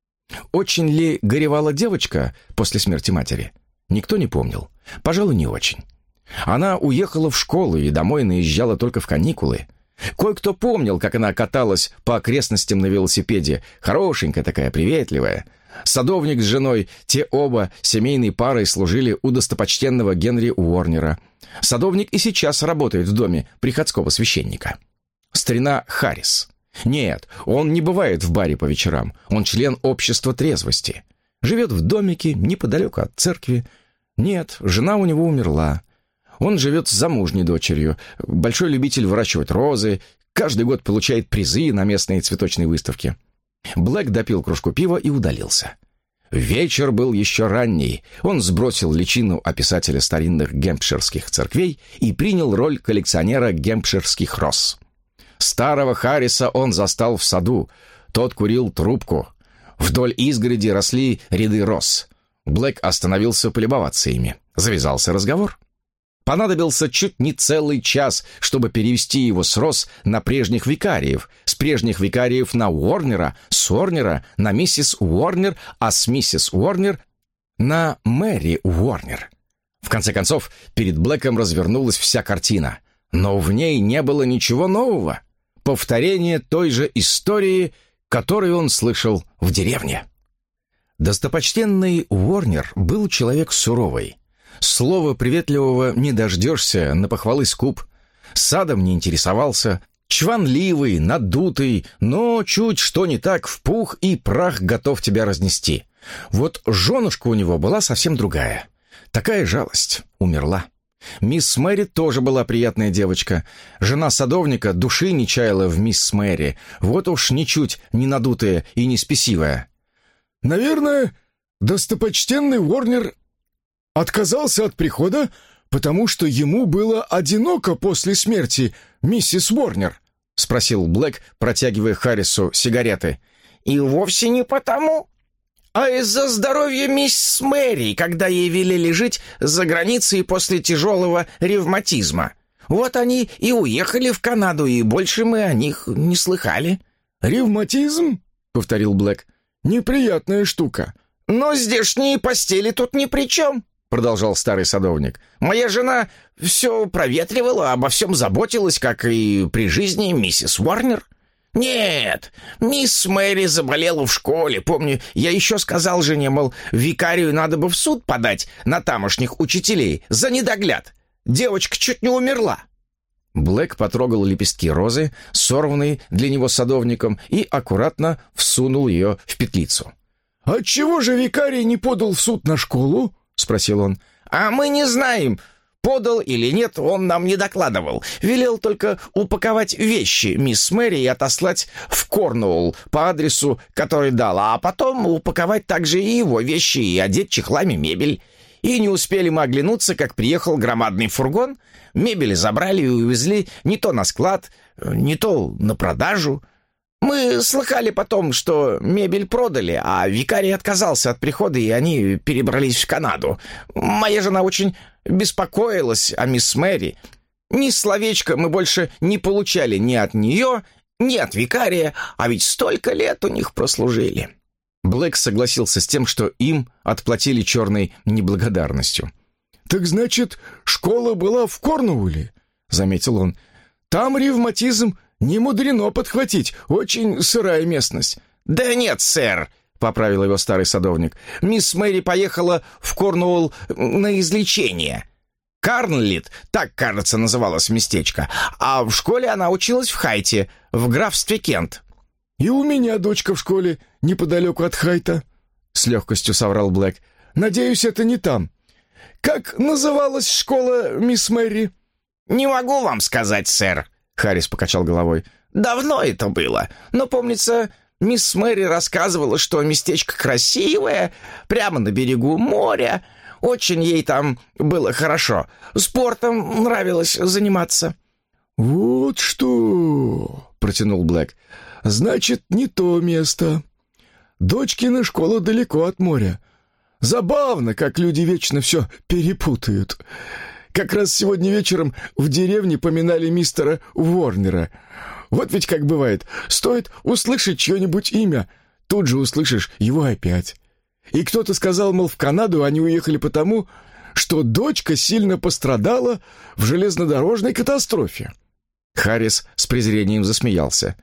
Очень ли горевала девочка после смерти матери? Никто не помнил. Пожалуй, не очень. Она уехала в школу и домой наезжала только в каникулы. Кое-кто помнил, как она каталась по окрестностям на велосипеде, хорошенькая такая, приветливая. Садовник с женой, те оба семейной парой служили у достопочтенного Генри Уорнера. Садовник и сейчас работает в доме приходского священника. Старина Харрис. Нет, он не бывает в баре по вечерам, он член общества трезвости. Живет в домике неподалеку от церкви. Нет, жена у него умерла. Он живет с замужней дочерью, большой любитель выращивать розы, каждый год получает призы на местные цветочные выставки. Блэк допил кружку пива и удалился. Вечер был еще ранний. Он сбросил личину описателя старинных гэмпширских церквей и принял роль коллекционера гэмпширских роз. Старого Харриса он застал в саду. Тот курил трубку. Вдоль изгороди росли ряды роз. Блэк остановился полюбоваться ими. Завязался разговор. Понадобился чуть не целый час, чтобы перевести его с роз на прежних викариев, с прежних викариев на Уорнера, с Уорнера на миссис Уорнер, а с миссис Уорнер на Мэри Уорнер. В конце концов, перед Блэком развернулась вся картина, но в ней не было ничего нового. Повторение той же истории, которую он слышал в деревне. Достопочтенный Уорнер был человек суровый. Слова приветливого не дождешься, на похвалы скуп. Садом не интересовался. Чванливый, надутый, но чуть что не так, в пух и прах готов тебя разнести. Вот женушка у него была совсем другая. Такая жалость, умерла. Мисс Мэри тоже была приятная девочка. Жена садовника души не чаяла в мисс Мэри. Вот уж ничуть не надутая и не спесивая. «Наверное, достопочтенный Уорнер отказался от прихода, потому что ему было одиноко после смерти миссис Уорнер?» — спросил Блэк, протягивая Харрису сигареты. «И вовсе не потому, а из-за здоровья мисс Мэри, когда ей велели жить за границей после тяжелого ревматизма. Вот они и уехали в Канаду, и больше мы о них не слыхали». «Ревматизм?» — повторил Блэк. «Неприятная штука». «Но здешние постели тут ни при чем», — продолжал старый садовник. «Моя жена все проветривала, обо всем заботилась, как и при жизни миссис Уорнер. Нет, мисс Мэри заболела в школе. Помню, я еще сказал жене, мол, викарию надо бы в суд подать на тамошних учителей за недогляд. Девочка чуть не умерла». Блэк потрогал лепестки розы, сорванные для него садовником, и аккуратно всунул ее в петлицу. «Отчего же викарий не подал в суд на школу?» — спросил он. «А мы не знаем, подал или нет, он нам не докладывал. Велел только упаковать вещи мисс Мэри и отослать в Корнуолл по адресу, который дал, а потом упаковать также и его вещи и одеть чехлами мебель. И не успели мы оглянуться, как приехал громадный фургон. Мебель забрали и увезли не то на склад, не то на продажу. Мы слыхали потом, что мебель продали, а викарий отказался от прихода, и они перебрались в Канаду. Моя жена очень беспокоилась о мисс Мэри. Ни словечка мы больше не получали ни от нее, ни от викария, а ведь столько лет у них прослужили». Блэк согласился с тем, что им отплатили черной неблагодарностью. «Так значит, школа была в Корнуолле?» — заметил он. «Там ревматизм не мудрено подхватить, очень сырая местность». «Да нет, сэр», — поправил его старый садовник. «Мисс Мэри поехала в Корнуолл на излечение. Карнлит, так, кажется, называлось местечко, а в школе она училась в Хайте, в графстве Кент». «И у меня дочка в школе неподалеку от Хайта», — с легкостью соврал Блэк. «Надеюсь, это не там. Как называлась школа мисс Мэри?» «Не могу вам сказать, сэр», — Харрис покачал головой. «Давно это было, но, помнится, мисс Мэри рассказывала, что местечко красивое, прямо на берегу моря. Очень ей там было хорошо. Спортом нравилось заниматься». «Вот что!» — протянул Блэк. «Значит, не то место. Дочкина школа далеко от моря. Забавно, как люди вечно все перепутают. Как раз сегодня вечером в деревне поминали мистера Уорнера. Вот ведь как бывает, стоит услышать чье-нибудь имя, тут же услышишь его опять. И кто-то сказал, мол, в Канаду они уехали потому, что дочка сильно пострадала в железнодорожной катастрофе». Харрис с презрением засмеялся.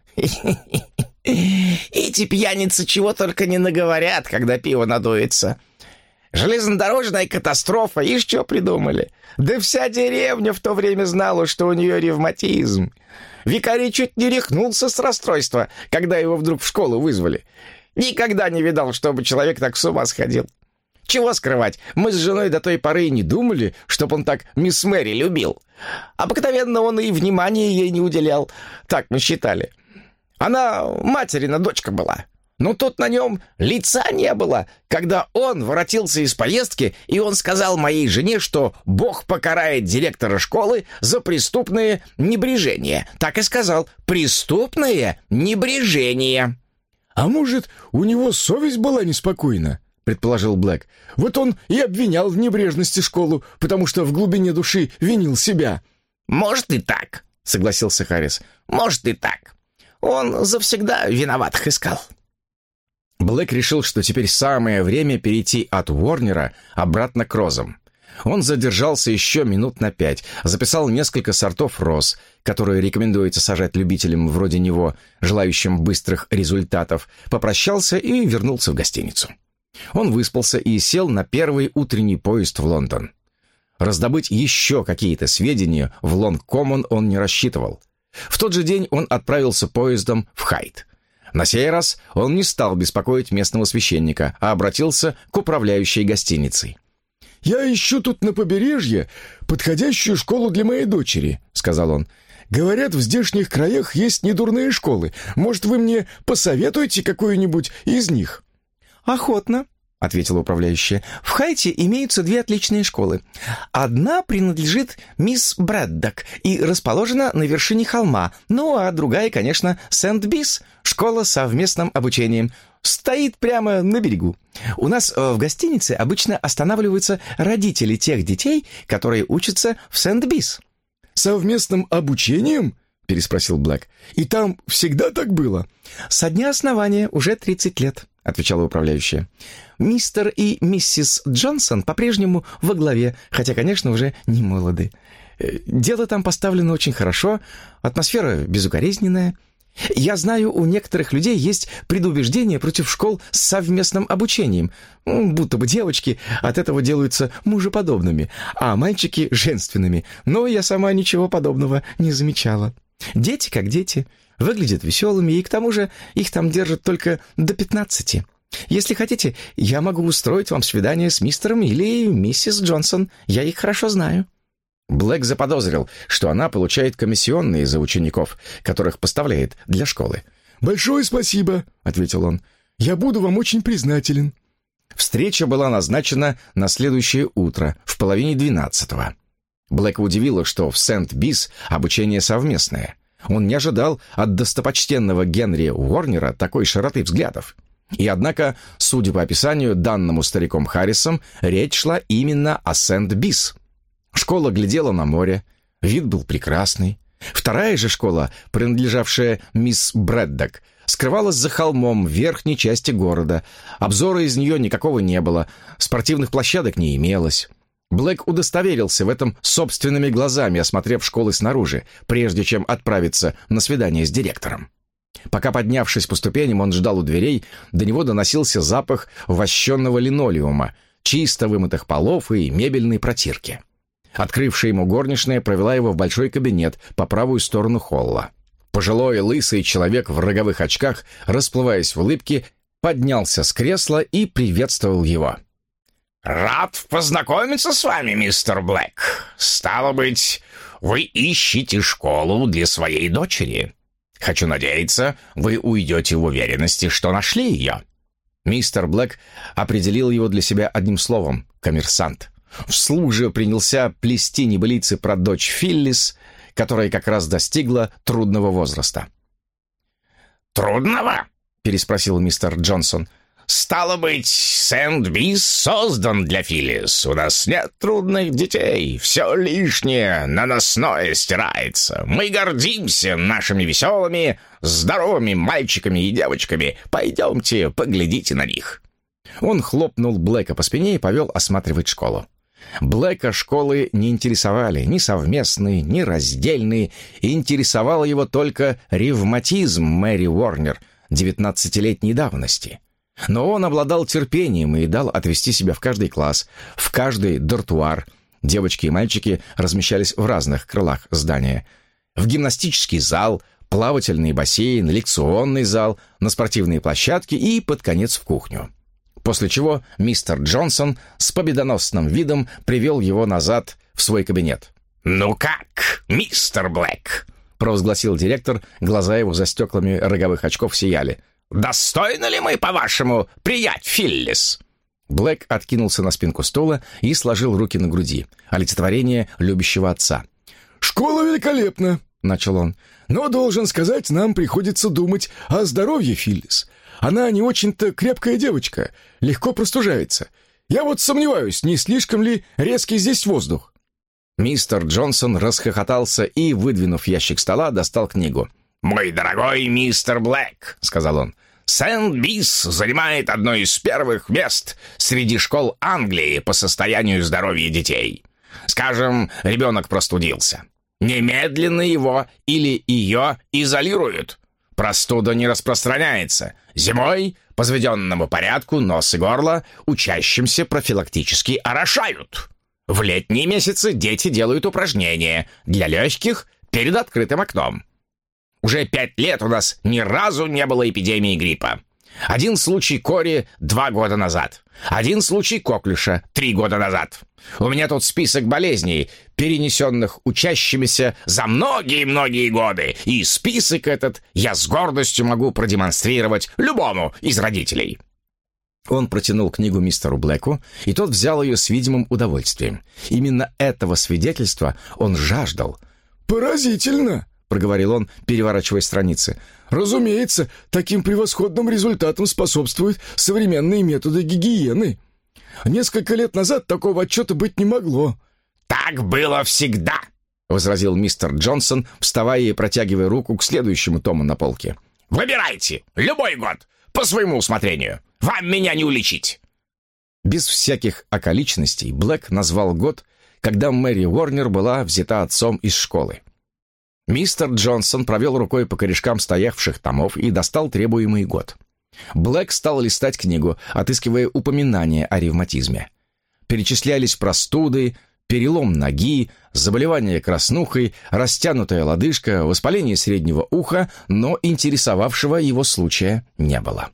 «Эти пьяницы чего только не наговорят, когда пиво надуется. Железнодорожная катастрофа, ишь что придумали. Да вся деревня в то время знала, что у нее ревматизм. Викарий чуть не рехнулся с расстройства, когда его вдруг в школу вызвали. Никогда не видал, чтобы человек так с ума сходил. Чего скрывать, мы с женой до той поры и не думали, чтоб он так мисс Мэри любил. Обыкновенно он и внимания ей не уделял, так мы считали. Она материна дочка была. Но тут на нем лица не было, когда он воротился из поездки, и он сказал моей жене, что Бог покарает директора школы за преступное небрежение. Так и сказал, преступное небрежение». «А может, у него совесть была неспокойна?» — предположил Блэк. «Вот он и обвинял в небрежности школу, потому что в глубине души винил себя». «Может и так», — согласился Харрис. «Может и так. Он завсегда виноватых искал». Блэк решил, что теперь самое время перейти от Уорнера обратно к розам. Он задержался еще минут на пять, записал несколько сортов роз, которые рекомендуется сажать любителям вроде него, желающим быстрых результатов, попрощался и вернулся в гостиницу. Он выспался и сел на первый утренний поезд в Лондон. Раздобыть еще какие-то сведения в Лонг-Коммон он не рассчитывал. В тот же день он отправился поездом в Хайт. На сей раз он не стал беспокоить местного священника, а обратился к управляющей гостиницей. «Я ищу тут на побережье подходящую школу для моей дочери», — сказал он. «Говорят, в здешних краях есть недурные школы. Может, вы мне посоветуете какую-нибудь из них?» «Охотно», — ответила управляющая. «В Хайте имеются две отличные школы. Одна принадлежит мисс Брэддок и расположена на вершине холма, ну а другая, конечно, Сент-Бис, школа с совместным обучением. Стоит прямо на берегу. У нас в гостинице обычно останавливаются родители тех детей, которые учатся в Сент-Бис». «Совместным обучением?» — переспросил Блэк. «И там всегда так было?» «Со дня основания уже тридцать лет», — отвечала управляющая. «Мистер и миссис Джонсон по-прежнему во главе, хотя, конечно, уже не молоды. Дело там поставлено очень хорошо, атмосфера безукоризненная. Я знаю, у некоторых людей есть предубеждение против школ с совместным обучением, будто бы девочки от этого делаются мужеподобными, а мальчики — женственными, но я сама ничего подобного не замечала. Дети как дети, выглядят веселыми, и к тому же их там держат только до пятнадцати. Если хотите, я могу устроить вам свидание с мистером или миссис Джонсон, я их хорошо знаю». Блэк заподозрил, что она получает комиссионные за учеников, которых поставляет для школы. «Большое спасибо», — ответил он. «Я буду вам очень признателен». Встреча была назначена на следующее утро, в половине двенадцатого. Блэка удивило, что в Сент-Бис обучение совместное. Он не ожидал от достопочтенного Генри Уорнера такой широты взглядов. И однако, судя по описанию, данному стариком Харрисом, речь шла именно о Сент-Бис. Школа глядела на море, вид был прекрасный. Вторая же школа, принадлежавшая мисс Брэддок, скрывалась за холмом в верхней части города. Обзора из нее никакого не было, спортивных площадок не имелось. Блэк удостоверился в этом собственными глазами, осмотрев школы снаружи, прежде чем отправиться на свидание с директором. Пока, поднявшись по ступеням, он ждал у дверей, до него доносился запах вощенного линолеума, чисто вымытых полов и мебельной протирки. Открывшая ему горничная провела его в большой кабинет по правую сторону холла. Пожилой лысый человек в роговых очках, расплываясь в улыбке, поднялся с кресла и приветствовал его. «Рад познакомиться с вами, мистер Блэк. Стало быть, вы ищете школу для своей дочери. Хочу надеяться, вы уйдете в уверенности, что нашли ее». Мистер Блэк определил его для себя одним словом — коммерсант. Вслух же принялся плести небылицы про дочь Филлис, которая как раз достигла трудного возраста. «Трудного?» — переспросил мистер Джонсон. «Стало быть, Сент-Бис создан для Филлис. У нас нет трудных детей. Все лишнее, наносное стирается. Мы гордимся нашими веселыми, здоровыми мальчиками и девочками. Пойдемте, поглядите на них». Он хлопнул Блэка по спине и повел осматривать школу. Блэка школы не интересовали ни совместные, ни раздельные. Интересовал его только ревматизм Мэри Уорнер девятнадцатилетней давности. Но он обладал терпением и дал отвести себя в каждый класс, в каждый дартуар. Девочки и мальчики размещались в разных крылах здания. В гимнастический зал, плавательный бассейн, лекционный зал, на спортивные площадки и, под конец, в кухню. После чего мистер Джонсон с победоносным видом привел его назад в свой кабинет. «Ну как, мистер Блэк?» — провозгласил директор, глаза его за стеклами роговых очков сияли. «Достойны ли мы, по-вашему, приять Филлис?» Блэк откинулся на спинку стула и сложил руки на груди. Олицетворение любящего отца. «Школа великолепна», — начал он. «Но, должен сказать, нам приходится думать о здоровье Филлис. Она не очень-то крепкая девочка, легко простужается. Я вот сомневаюсь, не слишком ли резкий здесь воздух». Мистер Джонсон расхохотался и, выдвинув ящик стола, достал книгу. «Мой дорогой мистер Блэк», — сказал он, — «Сент-Бис занимает одно из первых мест среди школ Англии по состоянию здоровья детей. Скажем, ребенок простудился. Немедленно его или ее изолируют. Простуда не распространяется. Зимой, по заведенному порядку, нос и горло учащимся профилактически орошают. В летние месяцы дети делают упражнения для легких перед открытым окном. Уже пять лет у нас ни разу не было эпидемии гриппа. Один случай кори два года назад. Один случай коклюша три года назад. У меня тут список болезней, перенесенных учащимися за многие-многие годы. И список этот я с гордостью могу продемонстрировать любому из родителей». Он протянул книгу мистеру Блэку, и тот взял ее с видимым удовольствием. Именно этого свидетельства он жаждал. «Поразительно», — проговорил он, переворачивая страницы. «Разумеется, таким превосходным результатам способствуют современные методы гигиены. Несколько лет назад такого отчета быть не могло». «Так было всегда», — возразил мистер Джонсон, вставая и протягивая руку к следующему тому на полке. «Выбирайте любой год по своему усмотрению. Вам меня не уличить». Без всяких околичностей Блэк назвал год, когда Мэри Уорнер была взята отцом из школы. Мистер Джонсон провел рукой по корешкам стоявших томов и достал требуемый год. Блэк стал листать книгу, отыскивая упоминания о ревматизме. Перечислялись простуды, перелом ноги, заболевание краснухой, растянутая лодыжка, воспаление среднего уха, но интересовавшего его случая не было.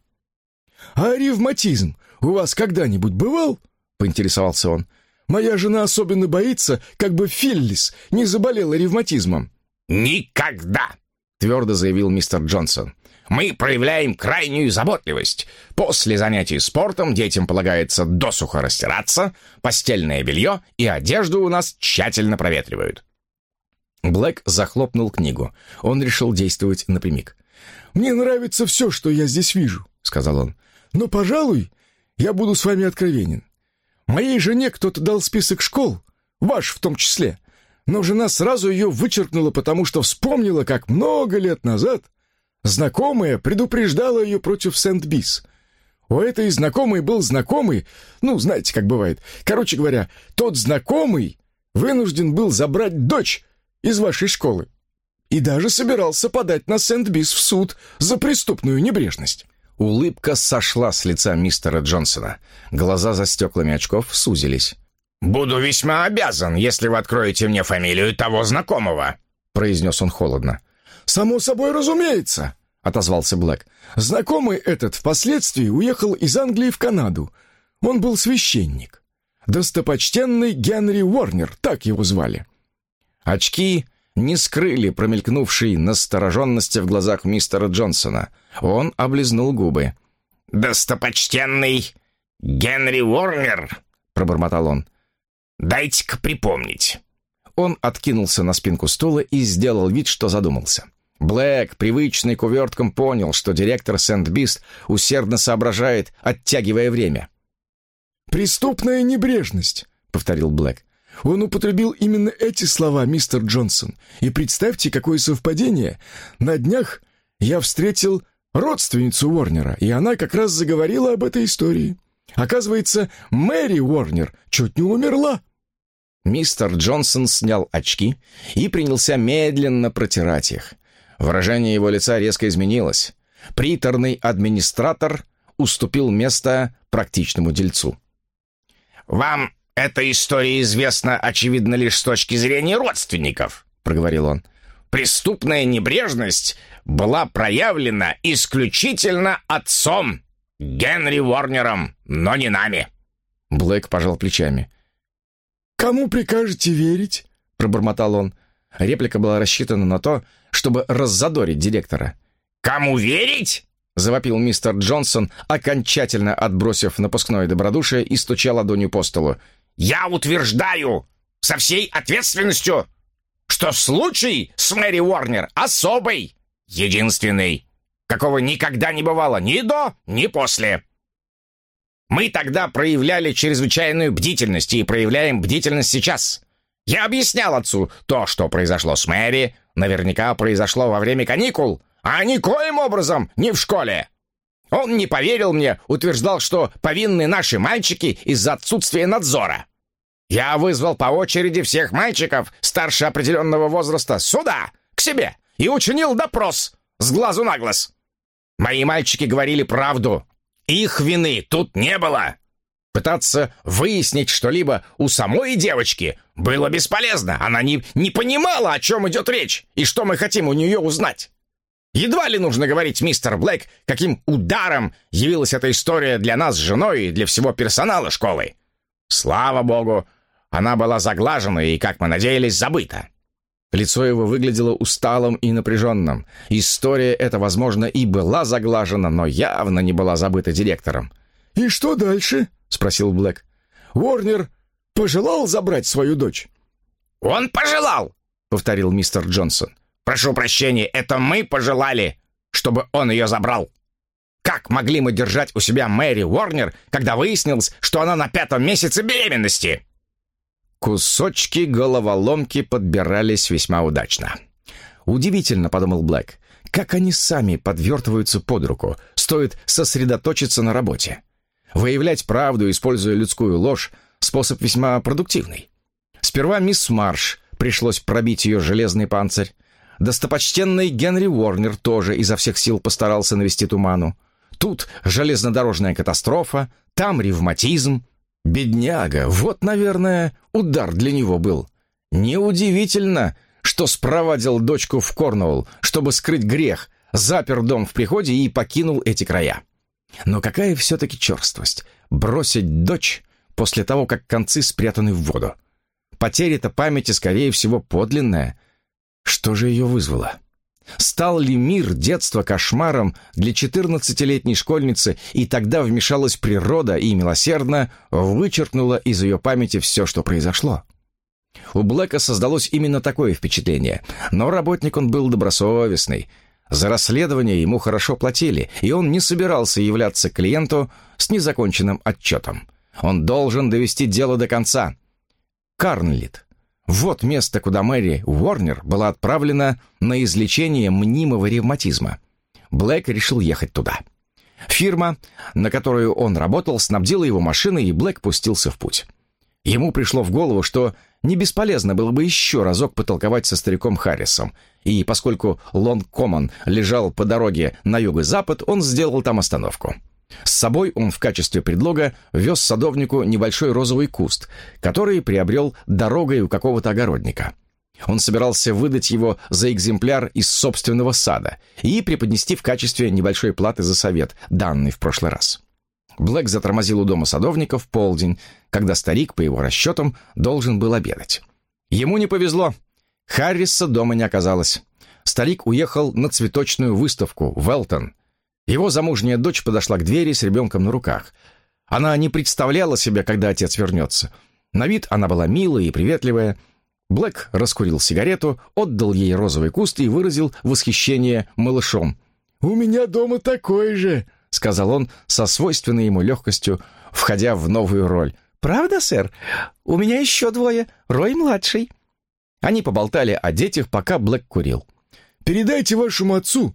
«А ревматизм у вас когда-нибудь бывал?» — поинтересовался он. «Моя жена особенно боится, как бы Филлис не заболела ревматизмом». «Никогда!» — твердо заявил мистер Джонсон. «Мы проявляем крайнюю заботливость. После занятий спортом детям полагается досуха растираться, постельное белье и одежду у нас тщательно проветривают». Блэк захлопнул книгу. Он решил действовать напрямик. «Мне нравится все, что я здесь вижу», — сказал он. «Но, пожалуй, я буду с вами откровенен. Моей жене кто-то дал список школ, ваш в том числе. Но жена сразу ее вычеркнула, потому что вспомнила, как много лет назад знакомая предупреждала ее против Сент-Бис. У этой знакомой был знакомый, ну, знаете, как бывает. Короче говоря, тот знакомый вынужден был забрать дочь из вашей школы и даже собирался подать на Сент-Бис в суд за преступную небрежность». Улыбка сошла с лица мистера Джонсона. Глаза за стеклами очков сузились. «Буду весьма обязан, если вы откроете мне фамилию того знакомого», — произнес он холодно. «Само собой разумеется», — отозвался Блэк. «Знакомый этот впоследствии уехал из Англии в Канаду. Он был священник. Достопочтенный Генри Уорнер, так его звали». Очки не скрыли промелькнувшей настороженности в глазах мистера Джонсона. Он облизнул губы. «Достопочтенный Генри Уорнер», — пробормотал он. Дайте-ка припомнить». Он откинулся на спинку стула и сделал вид, что задумался. Блэк, привычный к уверткам, понял, что директор Сент-Бист усердно соображает, оттягивая время. «Преступная небрежность», — повторил Блэк. «Он употребил именно эти слова, мистер Джонсон. И представьте, какое совпадение. На днях я встретил родственницу Уорнера, и она как раз заговорила об этой истории. Оказывается, Мэри Уорнер чуть не умерла». Мистер Джонсон снял очки и принялся медленно протирать их. Выражение его лица резко изменилось. Приторный администратор уступил место практичному дельцу. «Вам эта история известна, очевидно, лишь с точки зрения родственников», — проговорил он. «Преступная небрежность была проявлена исключительно отцом, Генри Уорнером, но не нами». Блэк пожал плечами. «Кому прикажете верить?» — пробормотал он. Реплика была рассчитана на то, чтобы раззадорить директора. «Кому верить?» — завопил мистер Джонсон, окончательно отбросив напускное добродушие и стуча ладонью по столу. «Я утверждаю со всей ответственностью, что случай с Мэри Уорнер особый, единственный, какого никогда не бывало ни до, ни после. Мы тогда проявляли чрезвычайную бдительность и проявляем бдительность сейчас. Я объяснял отцу, то, что произошло с Мэри, наверняка произошло во время каникул, а никоим образом не в школе. Он не поверил мне, утверждал, что повинны наши мальчики из-за отсутствия надзора. Я вызвал по очереди всех мальчиков старше определенного возраста сюда, к себе, и учинил допрос с глазу на глаз. Мои мальчики говорили правду. Их вины тут не было. Пытаться выяснить что-либо у самой девочки было бесполезно. Она не, не понимала, о чем идет речь и что мы хотим у нее узнать. Едва ли нужно говорить, мистер Блэк, каким ударом явилась эта история для нас с женой и для всего персонала школы. Слава богу, она была заглажена и, как мы надеялись, забыта. Лицо его выглядело усталым и напряженным. История эта, возможно, и была заглажена, но явно не была забыта директором. «И что дальше?» — спросил Блэк. «Уорнер пожелал забрать свою дочь?» «Он пожелал», — повторил мистер Джонсон. «Прошу прощения, это мы пожелали, чтобы он ее забрал. Как могли мы держать у себя Мэри Уорнер, когда выяснилось, что она на пятом месяце беременности?» Кусочки головоломки подбирались весьма удачно. «Удивительно», — подумал Блэк, — «как они сами подвертываются под руку, стоит сосредоточиться на работе. Выявлять правду, используя людскую ложь, способ весьма продуктивный. Сперва мисс Марш, пришлось пробить ее железный панцирь. Достопочтенный Генри Уорнер тоже изо всех сил постарался навести туману. Тут железнодорожная катастрофа, там ревматизм. Бедняга, вот, наверное, удар для него был. Неудивительно, что спровадил дочку в Корнуолл, чтобы скрыть грех, запер дом в приходе и покинул эти края. Но какая все-таки черствость бросить дочь после того, как концы спрятаны в воду. Потеря-то памяти, скорее всего, подлинная. Что же ее вызвало? Стал ли мир детства кошмаром для четырнадцатилетней школьницы, и тогда вмешалась природа и милосердно вычеркнула из ее памяти все, что произошло? У Блэка создалось именно такое впечатление, но работник он был добросовестный. За расследование ему хорошо платили, и он не собирался являться к клиенту с незаконченным отчетом. Он должен довести дело до конца. Карнлит. Вот место, куда Мэри Уорнер была отправлена на излечение мнимого ревматизма. Блэк решил ехать туда. Фирма, на которую он работал, снабдила его машиной, и Блэк пустился в путь. Ему пришло в голову, что не бесполезно было бы еще разок потолковать со стариком Харрисом, и поскольку Лонг-Коммон лежал по дороге на юго-запад, он сделал там остановку. С собой он в качестве предлога вез садовнику небольшой розовый куст, который приобрел дорогой у какого-то огородника. Он собирался выдать его за экземпляр из собственного сада и преподнести в качестве небольшой платы за совет, данный в прошлый раз. Блэк затормозил у дома садовника в полдень, когда старик, по его расчетам, должен был обедать. Ему не повезло. Харриса дома не оказалось. Старик уехал на цветочную выставку в Элтон. Его замужняя дочь подошла к двери с ребенком на руках. Она не представляла себе, когда отец вернется. На вид она была милая и приветливая. Блэк раскурил сигарету, отдал ей розовый куст и выразил восхищение малышом. «У меня дома такой же», — сказал он со свойственной ему легкостью, входя в новую роль. «Правда, сэр? У меня еще двое. Рой-младший». Они поболтали о детях, пока Блэк курил. «Передайте вашему отцу.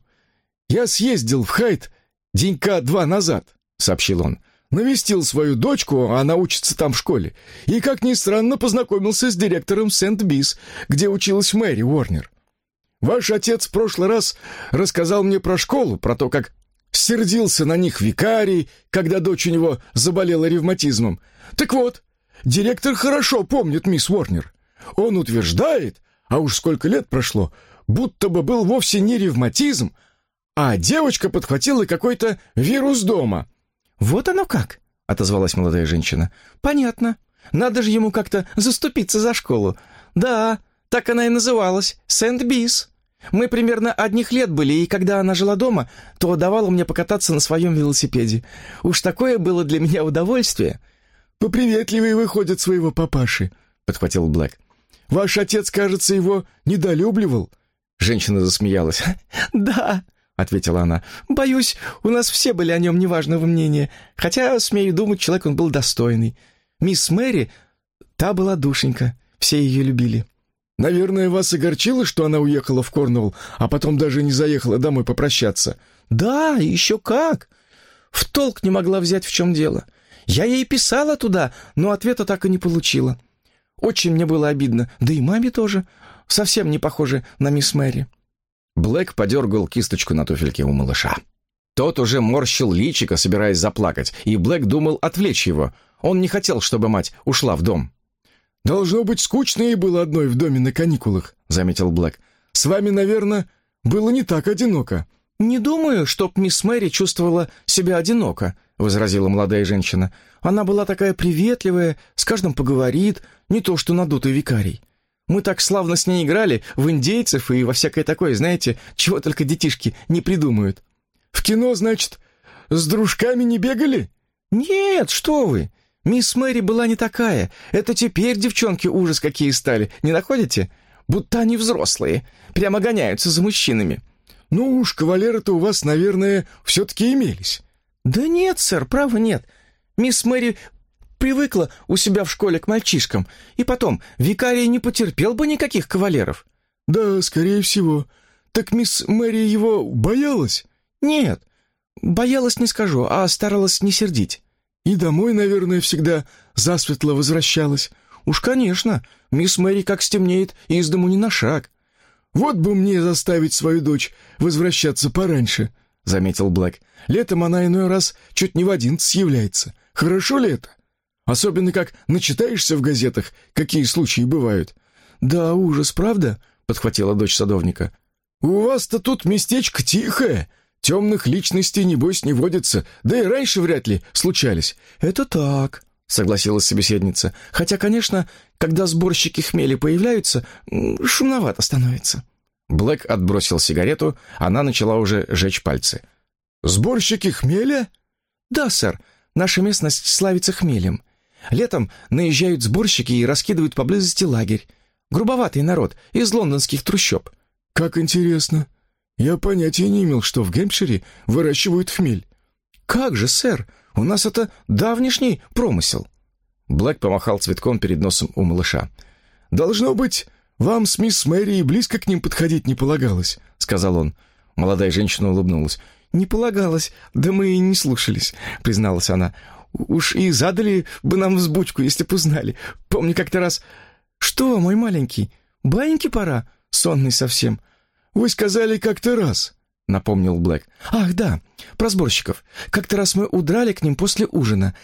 Я съездил в Хайт денька два назад», — сообщил он. «Навестил свою дочку, она учится там в школе, и, как ни странно, познакомился с директором Сент-Бис, где училась Мэри Уорнер. Ваш отец в прошлый раз рассказал мне про школу, про то, как сердился на них викарий, когда дочь у него заболела ревматизмом. Так вот, директор хорошо помнит мисс Уорнер. Он утверждает, а уж сколько лет прошло, будто бы был вовсе не ревматизм, а девочка подхватила какой-то вирус дома». «Вот оно как!» — отозвалась молодая женщина. «Понятно. Надо же ему как-то заступиться за школу. Да, так она и называлась. Сент-Бис. Мы примерно одних лет были, и когда она жила дома, то давала мне покататься на своем велосипеде. Уж такое было для меня удовольствие». «Поприветливее выходит своего папаши», — подхватил Блэк. «Ваш отец, кажется, его недолюбливал». Женщина засмеялась. «Да», — ответила она, — «боюсь, у нас все были о нем неважного мнения, хотя, смею думать, человек он был достойный. Мисс Мэри, та была душенька, все ее любили». «Наверное, вас огорчило, что она уехала в Корнуолл, а потом даже не заехала домой попрощаться?» «Да, еще как! В толк не могла взять, в чем дело. Я ей писала туда, но ответа так и не получила. Очень мне было обидно, да и маме тоже. Совсем не похоже на мисс Мэри». Блэк подергал кисточку на туфельке у малыша. Тот уже морщил личико, собираясь заплакать, и Блэк думал отвлечь его. Он не хотел, чтобы мать ушла в дом. «Должно быть, скучно ей было одной в доме на каникулах», — заметил Блэк. «С вами, наверное, было не так одиноко». «Не думаю, чтоб мисс Мэри чувствовала себя одиноко», — возразила молодая женщина. «Она была такая приветливая, с каждым поговорит, не то что надутый викарий. Мы так славно с ней играли в индейцев и во всякое такое, знаете, чего только детишки не придумают». «В кино, значит, с дружками не бегали?» «Нет, что вы! Мисс Мэри была не такая. Это теперь девчонки ужас какие стали, не находите? Будто они взрослые, прямо гоняются за мужчинами». «Ну уж, кавалеры-то у вас, наверное, все-таки имелись». «Да нет, сэр, право нет. Мисс Мэри привыкла у себя в школе к мальчишкам. И потом, викарий не потерпел бы никаких кавалеров». «Да, скорее всего. Так мисс Мэри его боялась?» «Нет, боялась не скажу, а старалась не сердить». «И домой, наверное, всегда засветло возвращалась». «Уж, конечно, мисс Мэри как стемнеет, из дому ни на шаг». «Вот бы мне заставить свою дочь возвращаться пораньше», — заметил Блэк. «Летом она иной раз чуть не в одиннадцать является. Хорошо ли это? Особенно как начитаешься в газетах, какие случаи бывают». «Да, ужас, правда?» — подхватила дочь садовника. «У вас-то тут местечко тихое. Темных личностей, небось, не водится, да и раньше вряд ли случались». «Это так», — согласилась собеседница. «Хотя, конечно, когда сборщики хмели появляются, шумновато становится». Блэк отбросил сигарету, она начала уже жечь пальцы. «Сборщики хмеля?» «Да, сэр, наша местность славится хмелем. Летом наезжают сборщики и раскидывают поблизости лагерь. Грубоватый народ, из лондонских трущоб». «Как интересно. Я понятия не имел, что в Гэмпшире выращивают хмель». «Как же, сэр, у нас это давнишний промысел». Блэк помахал цветком перед носом у малыша. «Должно быть, вам с мисс Мэри и близко к ним подходить не полагалось», — сказал он. Молодая женщина улыбнулась. «Не полагалось, да мы и не слушались», — призналась она. «Уж и задали бы нам взбучку, если б узнали. Помню как-то раз...» «Что, мой маленький, баиньки пора, сонный совсем». «Вы сказали как-то раз», — напомнил Блэк. «Ах, да, про сборщиков. Как-то раз мы удрали к ним после ужина.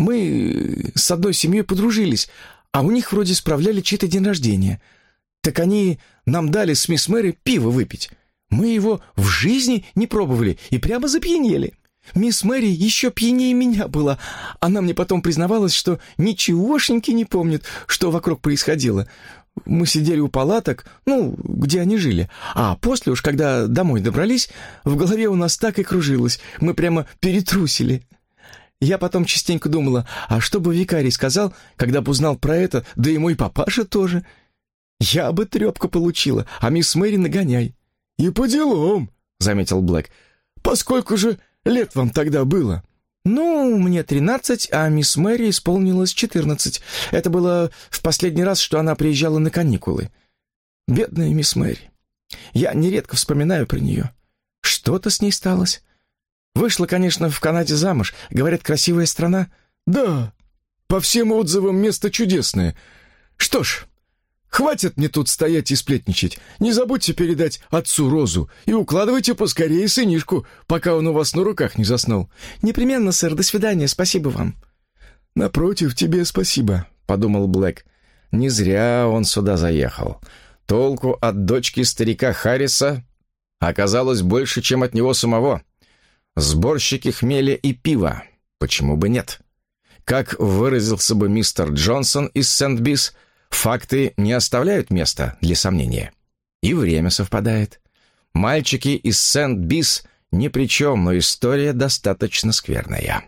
Мы с одной семьей подружились, а у них вроде справляли чей-то день рождения. Так они нам дали с мисс Мэри пиво выпить. Мы его в жизни не пробовали и прямо запьянели. Мисс Мэри еще пьянее меня была. Она мне потом признавалась, что ничегошеньки не помнит, что вокруг происходило. Мы сидели у палаток, ну, где они жили. А после уж, когда домой добрались, в голове у нас так и кружилось. Мы прямо перетрусили». Я потом частенько думала, а что бы викарий сказал, когда бы узнал про это, да и мой папаша тоже. Я бы трепку получила, а мисс Мэри нагоняй». «И по делам», — заметил Блэк. «Поскольку же лет вам тогда было?» «Ну, мне тринадцать, а мисс Мэри исполнилось четырнадцать. Это было в последний раз, что она приезжала на каникулы. Бедная мисс Мэри. Я нередко вспоминаю про нее. Что-то с ней сталось. Вышла, конечно, в Канаде замуж. Говорят, красивая страна». «Да, по всем отзывам место чудесное. Что ж, хватит мне тут стоять и сплетничать. Не забудьте передать отцу розу и укладывайте поскорее сынишку, пока он у вас на руках не заснул». «Непременно, сэр. До свидания. Спасибо вам». «Напротив, тебе спасибо», — подумал Блэк. Не зря он сюда заехал. Толку от дочки старика Харриса оказалось больше, чем от него самого. Сборщики хмеля и пива. Почему бы нет? Как выразился бы мистер Джонсон из Сент-Бис, факты не оставляют места для сомнения. И время совпадает. Мальчики из Сент-Бис ни при чем, но история достаточно скверная.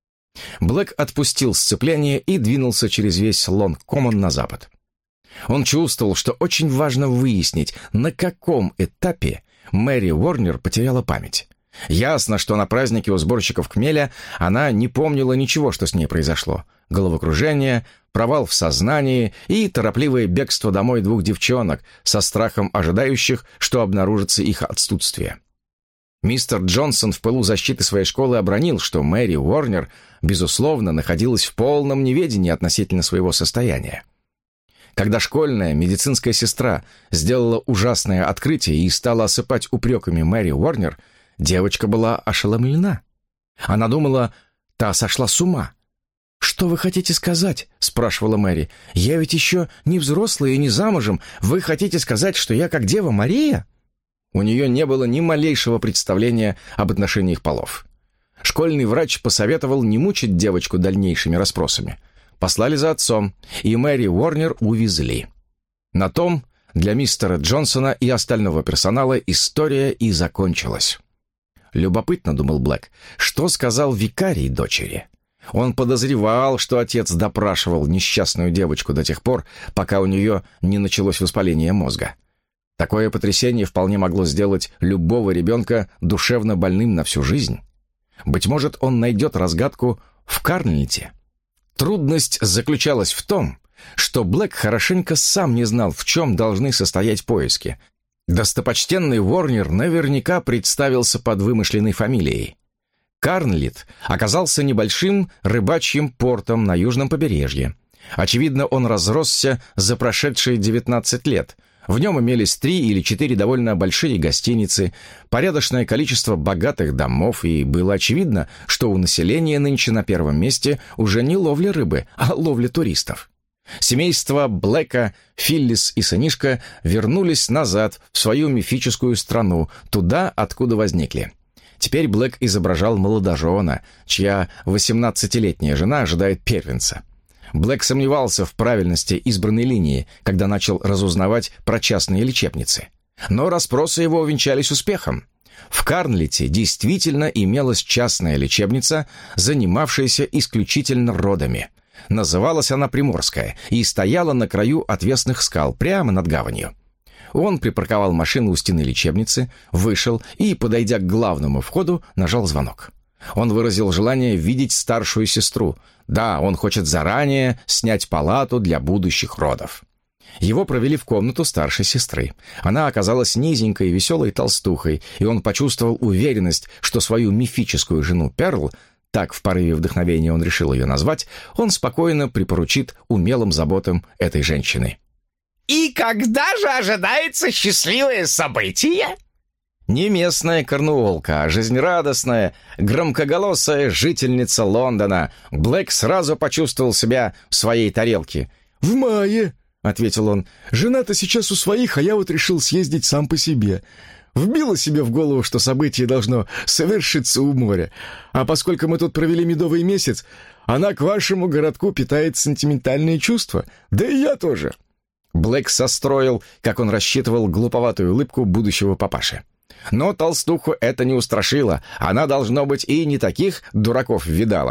Блэк отпустил сцепление и двинулся через весь Лонг-Коммон на запад. Он чувствовал, что очень важно выяснить, на каком этапе Мэри Уорнер потеряла память. Ясно, что на празднике у сборщиков хмеля она не помнила ничего, что с ней произошло. Головокружение, провал в сознании и торопливое бегство домой двух девчонок со страхом ожидающих, что обнаружится их отсутствие. Мистер Джонсон в пылу защиты своей школы обронил, что Мэри Уорнер, безусловно, находилась в полном неведении относительно своего состояния. Когда школьная медицинская сестра сделала ужасное открытие и стала осыпать упреками Мэри Уорнер, девочка была ошеломлена. Она думала, та сошла с ума. «Что вы хотите сказать?» — спрашивала Мэри. «Я ведь еще не взрослая и не замужем. Вы хотите сказать, что я как Дева Мария?» У нее не было ни малейшего представления об отношениях полов. Школьный врач посоветовал не мучить девочку дальнейшими расспросами. Послали за отцом, и Мэри Уорнер увезли. На том для мистера Джонсона и остального персонала история и закончилась. Любопытно, думал Блэк, что сказал викарий дочери. Он подозревал, что отец допрашивал несчастную девочку до тех пор, пока у нее не началось воспаление мозга. Такое потрясение вполне могло сделать любого ребенка душевно больным на всю жизнь. Быть может, он найдет разгадку в Карнлите. Трудность заключалась в том, что Блэк хорошенько сам не знал, в чем должны состоять поиски. Достопочтенный Уорнер наверняка представился под вымышленной фамилией. Карнлит оказался небольшим рыбачьим портом на южном побережье. Очевидно, он разросся за прошедшие девятнадцать лет. В нем имелись три или четыре довольно большие гостиницы, порядочное количество богатых домов, и было очевидно, что у населения нынче на первом месте уже не ловля рыбы, а ловля туристов. Семейства Блэка, Филлис и сынишка вернулись назад в свою мифическую страну, туда, откуда возникли. Теперь Блэк изображал молодожена, чья восемнадцатилетняя жена ожидает первенца. Блэк сомневался в правильности избранной линии, когда начал разузнавать про частные лечебницы. Но расспросы его увенчались успехом. В Карнлите действительно имелась частная лечебница, занимавшаяся исключительно родами. Называлась она Приморская и стояла на краю отвесных скал, прямо над гаванью. Он припарковал машину у стены лечебницы, вышел и, подойдя к главному входу, нажал звонок. Он выразил желание видеть старшую сестру. Да, он хочет заранее снять палату для будущих родов. Его провели в комнату старшей сестры. Она оказалась низенькой, веселой толстухой, и он почувствовал уверенность, что свою мифическую жену Перл, так в порыве вдохновения он решил ее назвать, он спокойно припоручит умелым заботам этой женщины. «И когда же ожидается счастливое событие?» Не местная корнуолка, а жизнерадостная, громкоголосая жительница Лондона. Блэк сразу почувствовал себя в своей тарелке. «В мае», — ответил он. «Жена-то сейчас у своих, а я вот решил съездить сам по себе. Вбило себе в голову, что событие должно совершиться у моря. А поскольку мы тут провели медовый месяц, она к вашему городку питает сентиментальные чувства. Да и я тоже». Блэк состроил, как он рассчитывал, глуповатую улыбку будущего папаши. Но толстуху это не устрашило. Она, должно быть, и не таких дураков видала.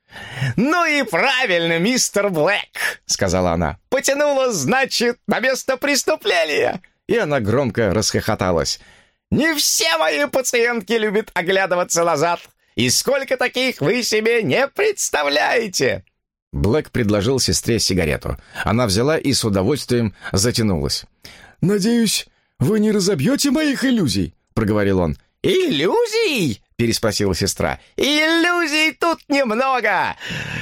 «Ну и правильно, мистер Блэк», — сказала она. «Потянула, значит, на место преступления». И она громко расхохоталась. «Не все мои пациентки любят оглядываться назад. И сколько таких вы себе не представляете!» Блэк предложил сестре сигарету. Она взяла и с удовольствием затянулась. «Надеюсь, вы не разобьете моих иллюзий», — проговорил он. «Иллюзий?» — переспросила сестра. «Иллюзий тут немного.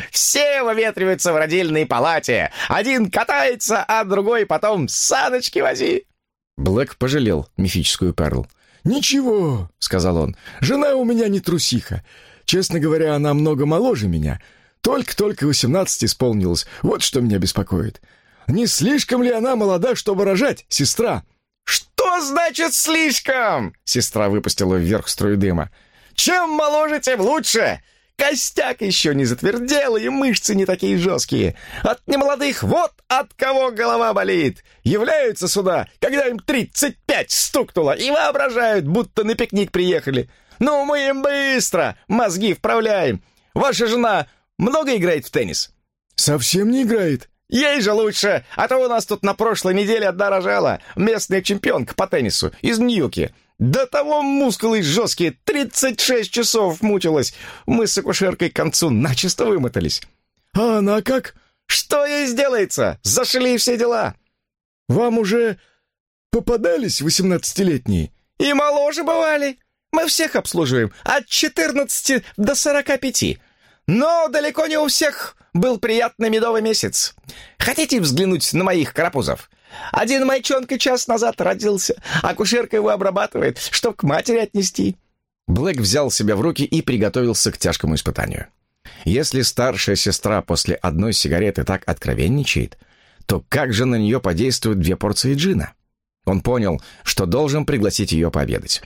Все выветриваются в родильной палате. Один катается, а другой потом саночки вози». Блэк пожалел мифическую Перл. «Ничего», — сказал он, — «жена у меня не трусиха. Честно говоря, она много моложе меня. Только-только восемнадцать исполнилось. Вот что меня беспокоит. Не слишком ли она молода, чтобы рожать, сестра?» «Что значит «слишком»?» Сестра выпустила вверх струю дыма. «Чем моложе, тем лучше. Костяк еще не затвердел, и мышцы не такие жесткие. От немолодых вот от кого голова болит. Являются сюда, когда им тридцать пять стукнуло, и воображают, будто на пикник приехали. Ну, мы им быстро мозги вправляем. Ваша жена много играет в теннис?» «Совсем не играет». «Ей же лучше, а то у нас тут на прошлой неделе одна рожала, местная чемпионка по теннису из Ньюки. До того мускулы жесткие, тридцать шесть часов мучилась. Мы с акушеркой к концу начисто вымотались». «А она как?» «Что ей сделается? Зашили все дела». «Вам уже попадались восемнадцатилетние?» «И моложе бывали. Мы всех обслуживаем, от четырнадцати до сорока пяти. Но далеко не у всех был приятный медовый месяц. Хотите взглянуть на моих карапузов? Один мальчонка час назад родился. Акушерка его обрабатывает, чтоб к матери отнести». Блэк взял себя в руки и приготовился к тяжкому испытанию. Если старшая сестра после одной сигареты так откровенничает, то как же на нее подействуют две порции джина? Он понял, что должен пригласить ее пообедать.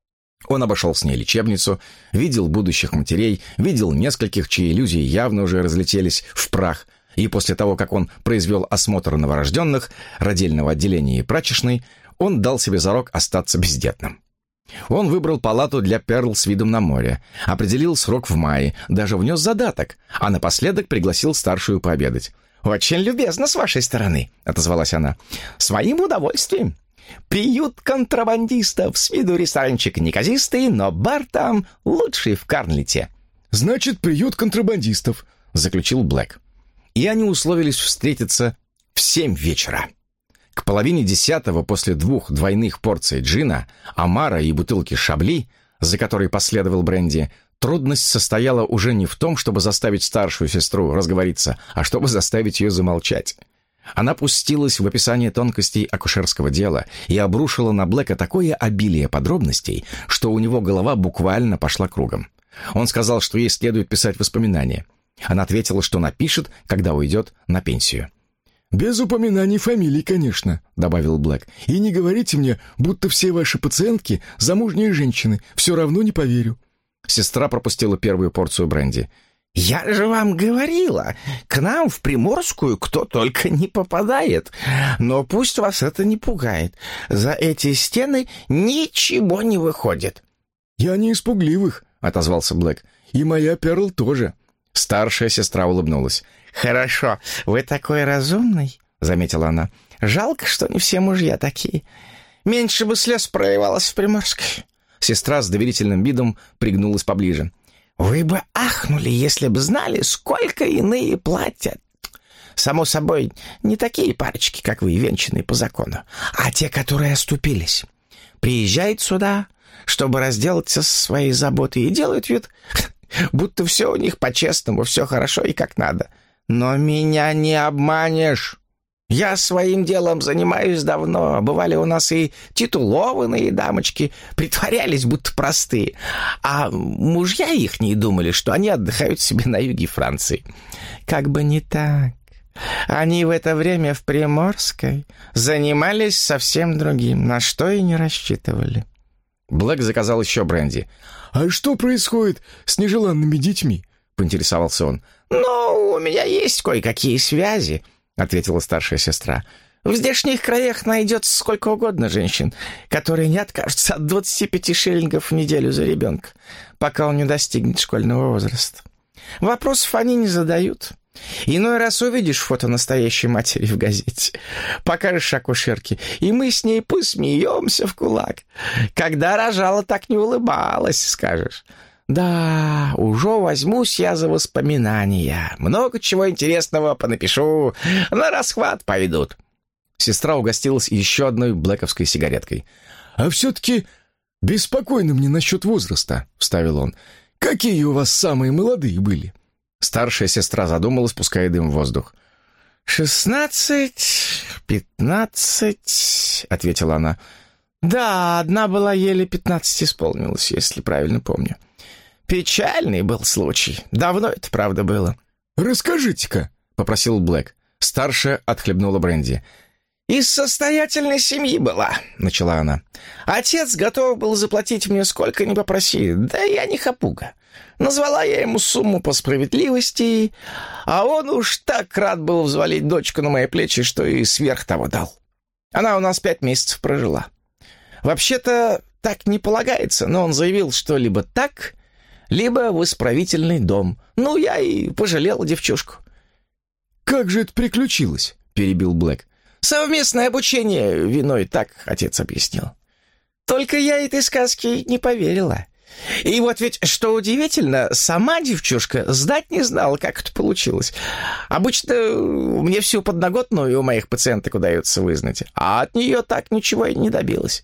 Он обошел с ней лечебницу, видел будущих матерей, видел нескольких, чьи иллюзии явно уже разлетелись в прах, и после того, как он произвел осмотр новорожденных, родильного отделения и прачечной, он дал себе зарок остаться бездетным. Он выбрал палату для Перл с видом на море, определил срок в мае, даже внес задаток, а напоследок пригласил старшую пообедать. «Очень любезно с вашей стороны», — отозвалась она. «Своим удовольствием. Приют контрабандистов, с виду ресторанчик неказистый, но бар там лучший в Карнлите». «Значит, приют контрабандистов», — заключил Блэк. И они условились встретиться в семь вечера. К половине десятого, после двух двойных порций джина, омара и бутылки шабли, за которой последовал бренди, трудность состояла уже не в том, чтобы заставить старшую сестру разговориться, а чтобы заставить ее замолчать. Она пустилась в описание тонкостей акушерского дела и обрушила на Блэка такое обилие подробностей, что у него голова буквально пошла кругом. Он сказал, что ей следует писать воспоминания. Она ответила, что напишет, когда уйдет на пенсию. «Без упоминаний фамилий, конечно», — добавил Блэк. «И не говорите мне, будто все ваши пациентки — замужние женщины. Все равно не поверю». Сестра пропустила первую порцию бренди. «Я же вам говорила, к нам в Приморскую кто только не попадает. Но пусть вас это не пугает. За эти стены ничего не выходит». «Я не из пугливых», — отозвался Блэк. «И моя Перл тоже». Старшая сестра улыбнулась. «Хорошо, вы такой разумный», — заметила она. «Жалко, что не все мужья такие. Меньше бы слез проливалось в Приморской». Сестра с доверительным видом пригнулась поближе. «Вы бы ахнули, если бы знали, сколько иные платят. Само собой, не такие парочки, как вы, венчанные по закону, а те, которые оступились. Приезжают сюда, чтобы разделаться со своей заботой, и делают вид, будто все у них по-честному, все хорошо и как надо. Но меня не обманешь. Я своим делом занимаюсь давно. Бывали у нас и титулованные дамочки, притворялись, будто простые. А мужья их не думали, что они отдыхают себе на юге Франции. Как бы не так. Они в это время в Приморской занимались совсем другим, на что и не рассчитывали». Блэк заказал еще бренди. «А что происходит с нежеланными детьми?» — поинтересовался он. «Ну, у меня есть кое-какие связи», — ответила старшая сестра. «В здешних краях найдется сколько угодно женщин, которые не откажутся от двадцати пяти шиллингов в неделю за ребенка, пока он не достигнет школьного возраста. Вопросов они не задают. Иной раз увидишь фото настоящей матери в газете, покажешь акушерке, и мы с ней посмеемся в кулак. Когда рожала, так не улыбалась, скажешь. Да, уже возьмусь я за воспоминания. Много чего интересного понапишу, на расхват пойдут. Сестра угостилась еще одной блэковской сигареткой. «А все-таки беспокойно мне насчет возраста», — вставил он. «Какие у вас самые молодые были?» Старшая сестра задумалась, пуская дым в воздух. «Шестнадцать, пятнадцать», — ответила она. «Да, одна была еле пятнадцать исполнилась, если правильно помню. Печальный был случай. Давно это, правда, было». «Расскажите-ка», — попросил Блэк. Старшая отхлебнула бренди. «Из состоятельной семьи была», — начала она. «Отец готов был заплатить мне сколько ни попроси, да я не хапуга. Назвала я ему сумму по справедливости, а он уж так рад был взвалить дочку на мои плечи, что и сверх того дал. Она у нас пять месяцев прожила. Вообще-то так не полагается, но он заявил, что либо так, либо в исправительный дом. Ну, я и пожалел девчушку». «Как же это приключилось?» — перебил Блэк. «Совместное обучение виной, так отец объяснил. Только я этой сказке не поверила. И вот ведь, что удивительно, сама девчушка знать не знала, как это получилось. Обычно мне всю подноготную у моих пациенток удается вызнать, а от нее так ничего и не добилась.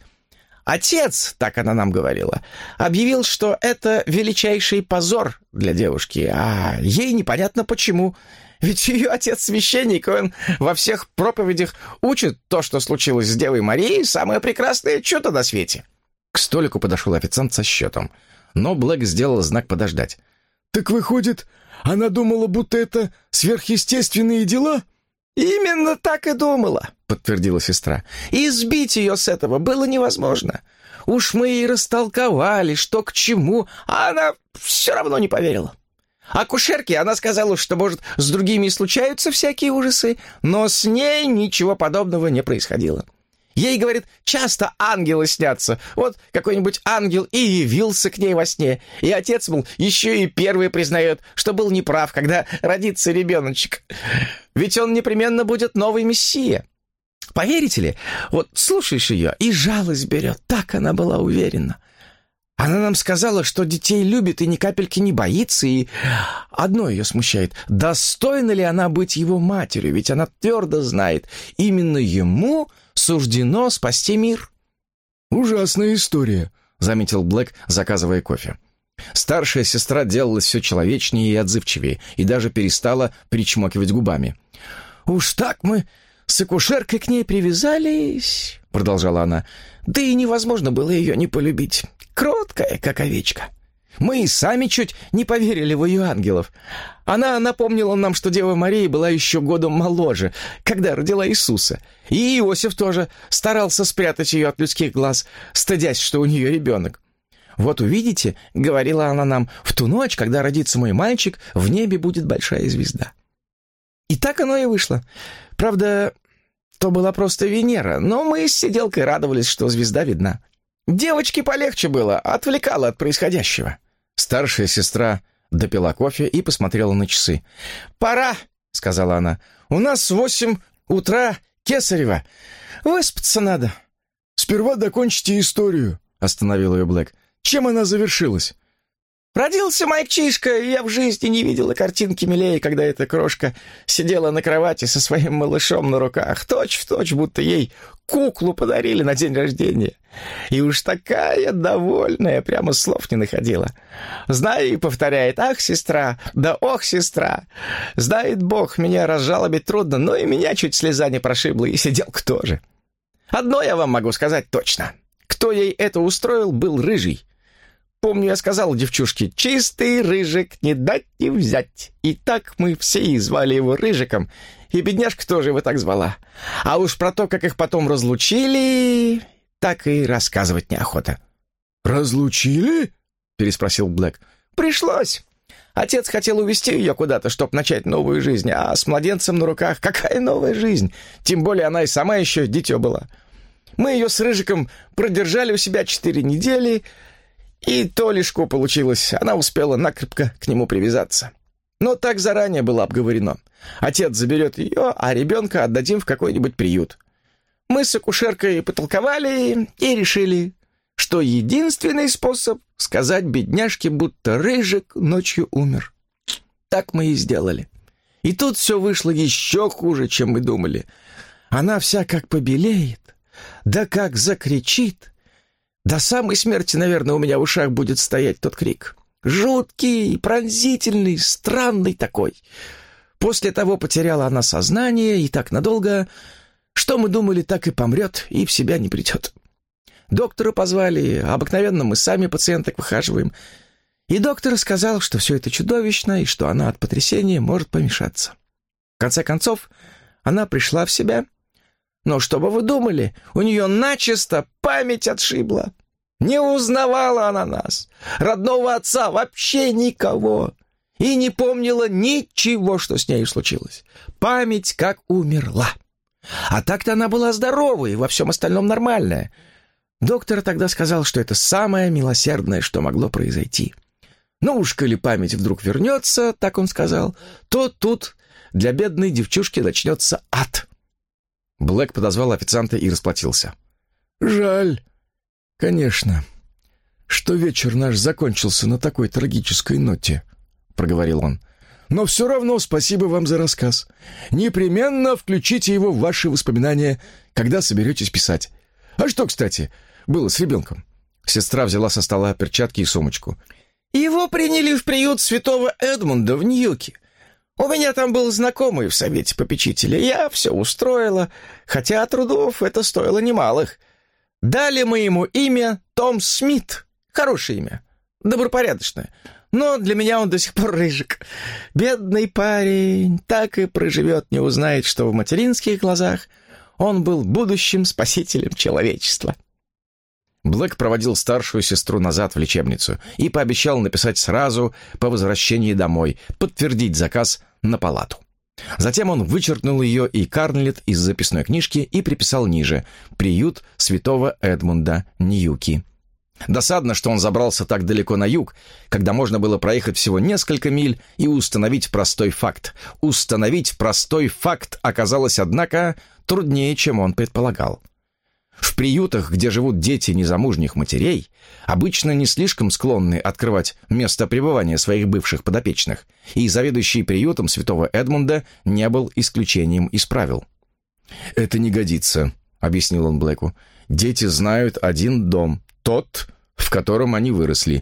Отец, так она нам говорила, объявил, что это величайший позор для девушки, а ей непонятно почему. Ведь ее отец священник, и он во всех проповедях учит то, что случилось с Девой Марией, самое прекрасное чудо на свете». К столику подошел официант со счетом, но Блэк сделал знак подождать. «Так выходит, она думала, будто это сверхъестественные дела?» «Именно так и думала», — подтвердила сестра. «И сбить ее с этого было невозможно. Уж мы ей растолковали, что к чему, а она все равно не поверила. Акушерке она сказала, что, может, с другими случаются всякие ужасы, но с ней ничего подобного не происходило. Ей, говорит, часто ангелы снятся. Вот какой-нибудь ангел и явился к ней во сне. И отец, мол, еще и первый признает, что был неправ, когда родится ребеночек. Ведь он непременно будет новый мессия. Поверите ли, вот слушаешь ее, и жалость берет. Так она была уверена. Она нам сказала, что детей любит и ни капельки не боится, и одно ее смущает. Достойна ли она быть его матерью? Ведь она твердо знает, именно ему суждено спасти мир». «Ужасная история», — заметил Блэк, заказывая кофе. Старшая сестра делалась все человечнее и отзывчивее, и даже перестала причмокивать губами. «Уж так мы с акушеркой к ней привязались», — продолжала она. «Да и невозможно было ее не полюбить. Кроткая, как овечка. Мы и сами чуть не поверили в ее ангелов. Она напомнила нам, что Дева Мария была еще годом моложе, когда родила Иисуса. И Иосиф тоже старался спрятать ее от людских глаз, стыдясь, что у нее ребенок. «Вот увидите, — говорила она нам, — в ту ночь, когда родится мой мальчик, в небе будет большая звезда». И так оно и вышло. Правда, то была просто Венера, но мы с сиделкой радовались, что звезда видна. Девочке полегче было, отвлекала от происходящего». Старшая сестра допила кофе и посмотрела на часы. «Пора», — сказала она. «У нас в восемь утра Кесарева. Выспаться надо». «Сперва докончите историю», — остановил ее Блэк. «Чем она завершилась?» «Родился мальчишка, и я в жизни не видела картинки милее, когда эта крошка сидела на кровати со своим малышом на руках, точь-в-точь, будто ей куклу подарили на день рождения. И уж такая довольная, прямо слов не находила. Знаю, и повторяет: ах, сестра, да ох, сестра. Знает Бог, меня разжалобить трудно, но и меня чуть слеза не прошибла, и сиделка тоже. Одно я вам могу сказать точно. Кто ей это устроил, был рыжий. Помню, я сказал девчушке: чистый рыжик, не дать не взять. И так мы все и звали его Рыжиком, и бедняжка тоже его так звала. А уж про то, как их потом разлучили, так и рассказывать неохота». «Разлучили?» — переспросил Блэк. «Пришлось. Отец хотел увезти ее куда-то, чтобы начать новую жизнь, а с младенцем на руках какая новая жизнь? Тем более она и сама еще дитё была. Мы ее с Рыжиком продержали у себя четыре недели, и то лишку получилось. Она успела накрепко к нему привязаться. Но так заранее было обговорено. Отец заберет ее, а ребенка отдадим в какой-нибудь приют. Мы с акушеркой потолковали и решили, что единственный способ сказать бедняжке, будто Рыжик ночью умер. Так мы и сделали. И тут все вышло еще хуже, чем мы думали. Она вся как побелеет, да как закричит. До самой смерти, наверное, у меня в ушах будет стоять тот крик. Жуткий, пронзительный, странный такой. После того потеряла она сознание, и так надолго, что мы думали, так и помрет, и в себя не придет. Доктора позвали, обыкновенно мы сами пациенток выхаживаем. И доктор сказал, что все это чудовищно, и что она от потрясения может помешаться. В конце концов, она пришла в себя. Но что бы вы думали, у нее начисто память отшибла. Не узнавала она нас, родного отца, вообще никого. И не помнила ничего, что с ней случилось. Память как умерла. А так-то она была здоровой и во всем остальном нормальная. Доктор тогда сказал, что это самое милосердное, что могло произойти. Ну уж, коли память вдруг вернется, так он сказал, то тут для бедной девчушки начнется ад. Блэк подозвал официанта и расплатился. «Жаль, конечно, что вечер наш закончился на такой трагической ноте», — проговорил он. «Но все равно спасибо вам за рассказ. Непременно включите его в ваши воспоминания, когда соберетесь писать. А что, кстати, было с ребенком?» Сестра взяла со стола перчатки и сумочку. «Его приняли в приют святого Эдмунда в Ньюки. У меня там был знакомый в совете попечителя. Я все устроила, хотя трудов это стоило немалых. Дали мы ему имя Том Смит. Хорошее имя, добропорядочное. Но для меня он до сих пор Рыжик. Бедный парень так и проживет, не узнает, что в материнских глазах он был будущим спасителем человечества». Блэк проводил старшую сестру назад в лечебницу и пообещал написать сразу по возвращении домой, подтвердить заказ на палату. Затем он вычеркнул ее и Карнлет из записной книжки и приписал ниже «Приют святого Эдмунда, Ньюки». Досадно, что он забрался так далеко на юг, когда можно было проехать всего несколько миль и установить простой факт. Установить простой факт оказалось, однако, труднее, чем он предполагал. В приютах, где живут дети незамужних матерей, обычно не слишком склонны открывать место пребывания своих бывших подопечных, и заведующий приютом святого Эдмунда не был исключением из правил. «Это не годится», — объяснил он Блэку. «Дети знают один дом, тот, в котором они выросли.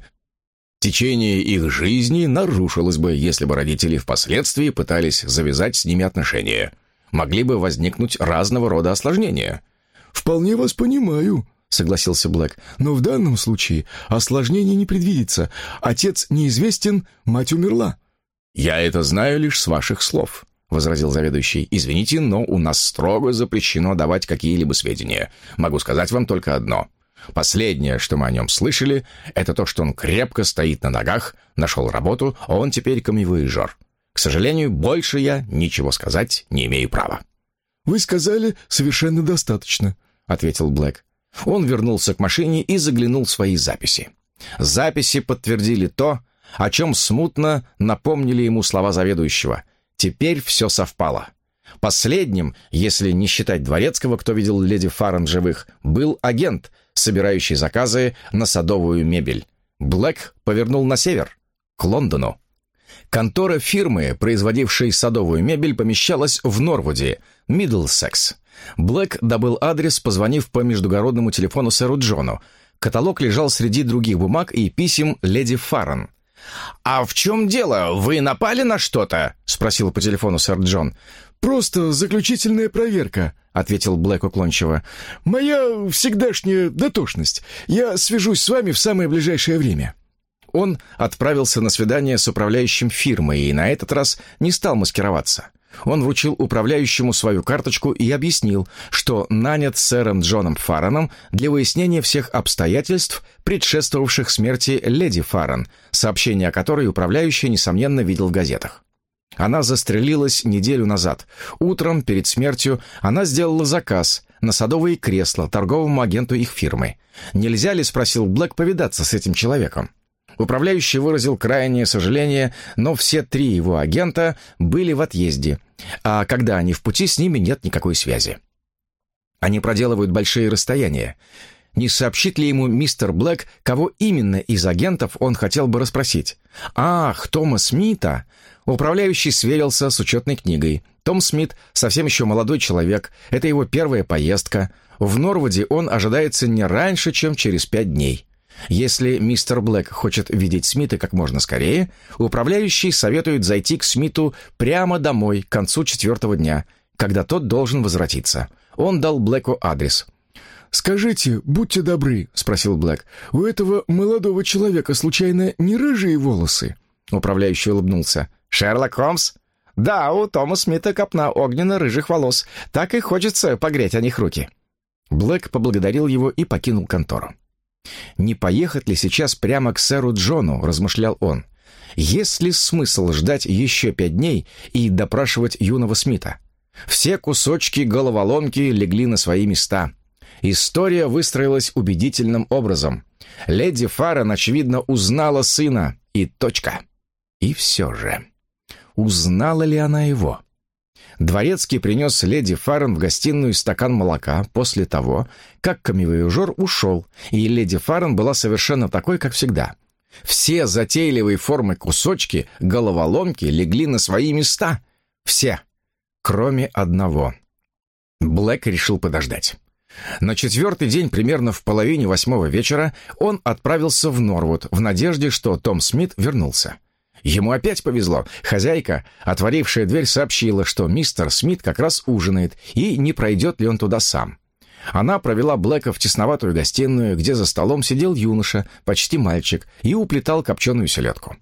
Течение их жизни нарушилось бы, если бы родители впоследствии пытались завязать с ними отношения. Могли бы возникнуть разного рода осложнения». «Вполне вас понимаю», — согласился Блэк. «Но в данном случае осложнений не предвидится. Отец неизвестен, мать умерла». «Я это знаю лишь с ваших слов», — возразил заведующий. «Извините, но у нас строго запрещено давать какие-либо сведения. Могу сказать вам только одно. Последнее, что мы о нем слышали, это то, что он крепко стоит на ногах, нашел работу, а он теперь камевояжер. К сожалению, больше я ничего сказать не имею права». «Вы сказали совершенно достаточно», — ответил Блэк. Он вернулся к машине и заглянул в свои записи. Записи подтвердили то, о чем смутно напомнили ему слова заведующего. Теперь все совпало. Последним, если не считать дворецкого, кто видел леди Фаррен живых, был агент, собирающий заказы на садовую мебель. Блэк повернул на север, к Лондону. Контора фирмы, производившей садовую мебель, помещалась в Норвуде, Миддлсекс. Блэк добыл адрес, позвонив по междугородному телефону сэру Джону. Каталог лежал среди других бумаг и писем леди Фаррен. «А в чем дело? Вы напали на что-то?» — спросил по телефону сэр Джон. «Просто заключительная проверка», — ответил Блэк уклончиво. «Моя всегдашняя дотошность. Я свяжусь с вами в самое ближайшее время». Он отправился на свидание с управляющим фирмой и на этот раз не стал маскироваться. Он вручил управляющему свою карточку и объяснил, что нанят сэром Джоном Фарреном для выяснения всех обстоятельств, предшествовавших смерти леди Фаррен, сообщение о которой управляющий, несомненно, видел в газетах. Она застрелилась неделю назад. Утром, перед смертью, она сделала заказ на садовые кресла торговому агенту их фирмы. «Нельзя ли, — спросил Блэк, — повидаться с этим человеком?» Управляющий выразил крайнее сожаление, но все три его агента были в отъезде, а когда они в пути, с ними нет никакой связи. Они проделывают большие расстояния. Не сообщит ли ему мистер Блэк, кого именно из агентов он хотел бы расспросить? Ах, Тома Смита! Управляющий сверился с учетной книгой. Том Смит совсем еще молодой человек, это его первая поездка. В Норвуде он ожидается не раньше, чем через пять дней. Если мистер Блэк хочет видеть Смита как можно скорее, управляющий советует зайти к Смиту прямо домой к концу четвертого дня, когда тот должен возвратиться. Он дал Блэку адрес. «Скажите, будьте добры», — спросил Блэк, «у этого молодого человека случайно не рыжие волосы?» Управляющий улыбнулся. «Шерлок Холмс?» «Да, у Тома Смита копна огненно-рыжих волос. Так и хочется погреть о них руки». Блэк поблагодарил его и покинул контору. «Не поехать ли сейчас прямо к сэру Джону?» — размышлял он. «Есть ли смысл ждать еще пять дней и допрашивать юного Смита?» Все кусочки головоломки легли на свои места. История выстроилась убедительным образом. Леди Фаррен, очевидно, узнала сына. И точка. И все же. Узнала ли она его? Дворецкий принес леди Фаррен в гостиную стакан молока после того, как камевояжер ушел, и леди Фаррен была совершенно такой, как всегда. Все затейливые формы кусочки головоломки легли на свои места. Все. Кроме одного. Блэк решил подождать. На четвертый день, примерно в половине восьмого вечера, он отправился в Норвуд в надежде, что Том Смит вернулся. Ему опять повезло. Хозяйка, отворившая дверь, сообщила, что мистер Смит как раз ужинает, и не пройдет ли он туда сам. Она провела Блэка в тесноватую гостиную, где за столом сидел юноша, почти мальчик, и уплетал копченую селедку.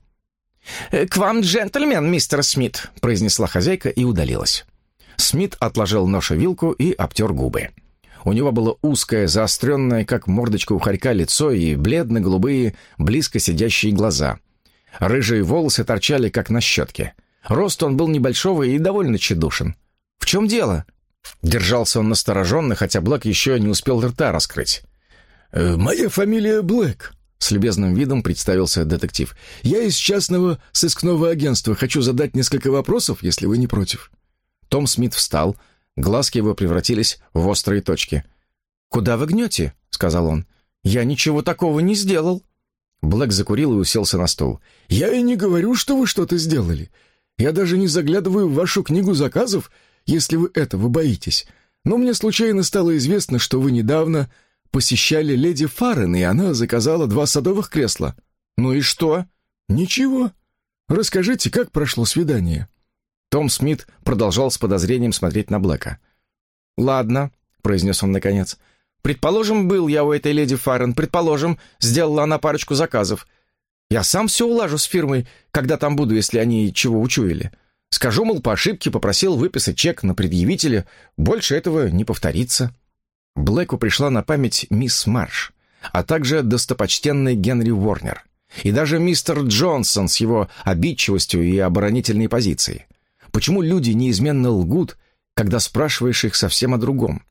«К вам джентльмен, мистер Смит», — произнесла хозяйка и удалилась. Смит отложил нож и вилку и обтер губы. У него было узкое, заостренное, как мордочка у хорька, лицо и бледно-голубые, близко сидящие глаза. Рыжие волосы торчали, как на щетке. Рост он был небольшого и довольно тщедушен. «В чем дело?» Держался он настороженно, хотя Блэк еще не успел рта раскрыть. «Э, «Моя фамилия Блэк», — с любезным видом представился детектив. «Я из частного сыскного агентства. Хочу задать несколько вопросов, если вы не против». Том Смит встал. Глазки его превратились в острые точки. «Куда вы гнете?» — сказал он. «Я ничего такого не сделал». Блэк закурил и уселся на стул. «Я и не говорю, что вы что-то сделали. Я даже не заглядываю в вашу книгу заказов, если вы этого боитесь. Но мне случайно стало известно, что вы недавно посещали леди Фаррен, и она заказала два садовых кресла». «Ну и что?» «Ничего. Расскажите, как прошло свидание?» Том Смит продолжал с подозрением смотреть на Блэка. «Ладно», — произнес он наконец. «Предположим, был я у этой леди Фаррен. Предположим, сделала она парочку заказов. Я сам все улажу с фирмой, когда там буду, если они чего учуяли. Скажу, мол, по ошибке попросил выписать чек на предъявителя. Больше этого не повторится». Блэку пришла на память мисс Марш, а также достопочтенный Генри Уорнер. И даже мистер Джонсон с его обидчивостью и оборонительной позицией. Почему люди неизменно лгут, когда спрашиваешь их совсем о другом?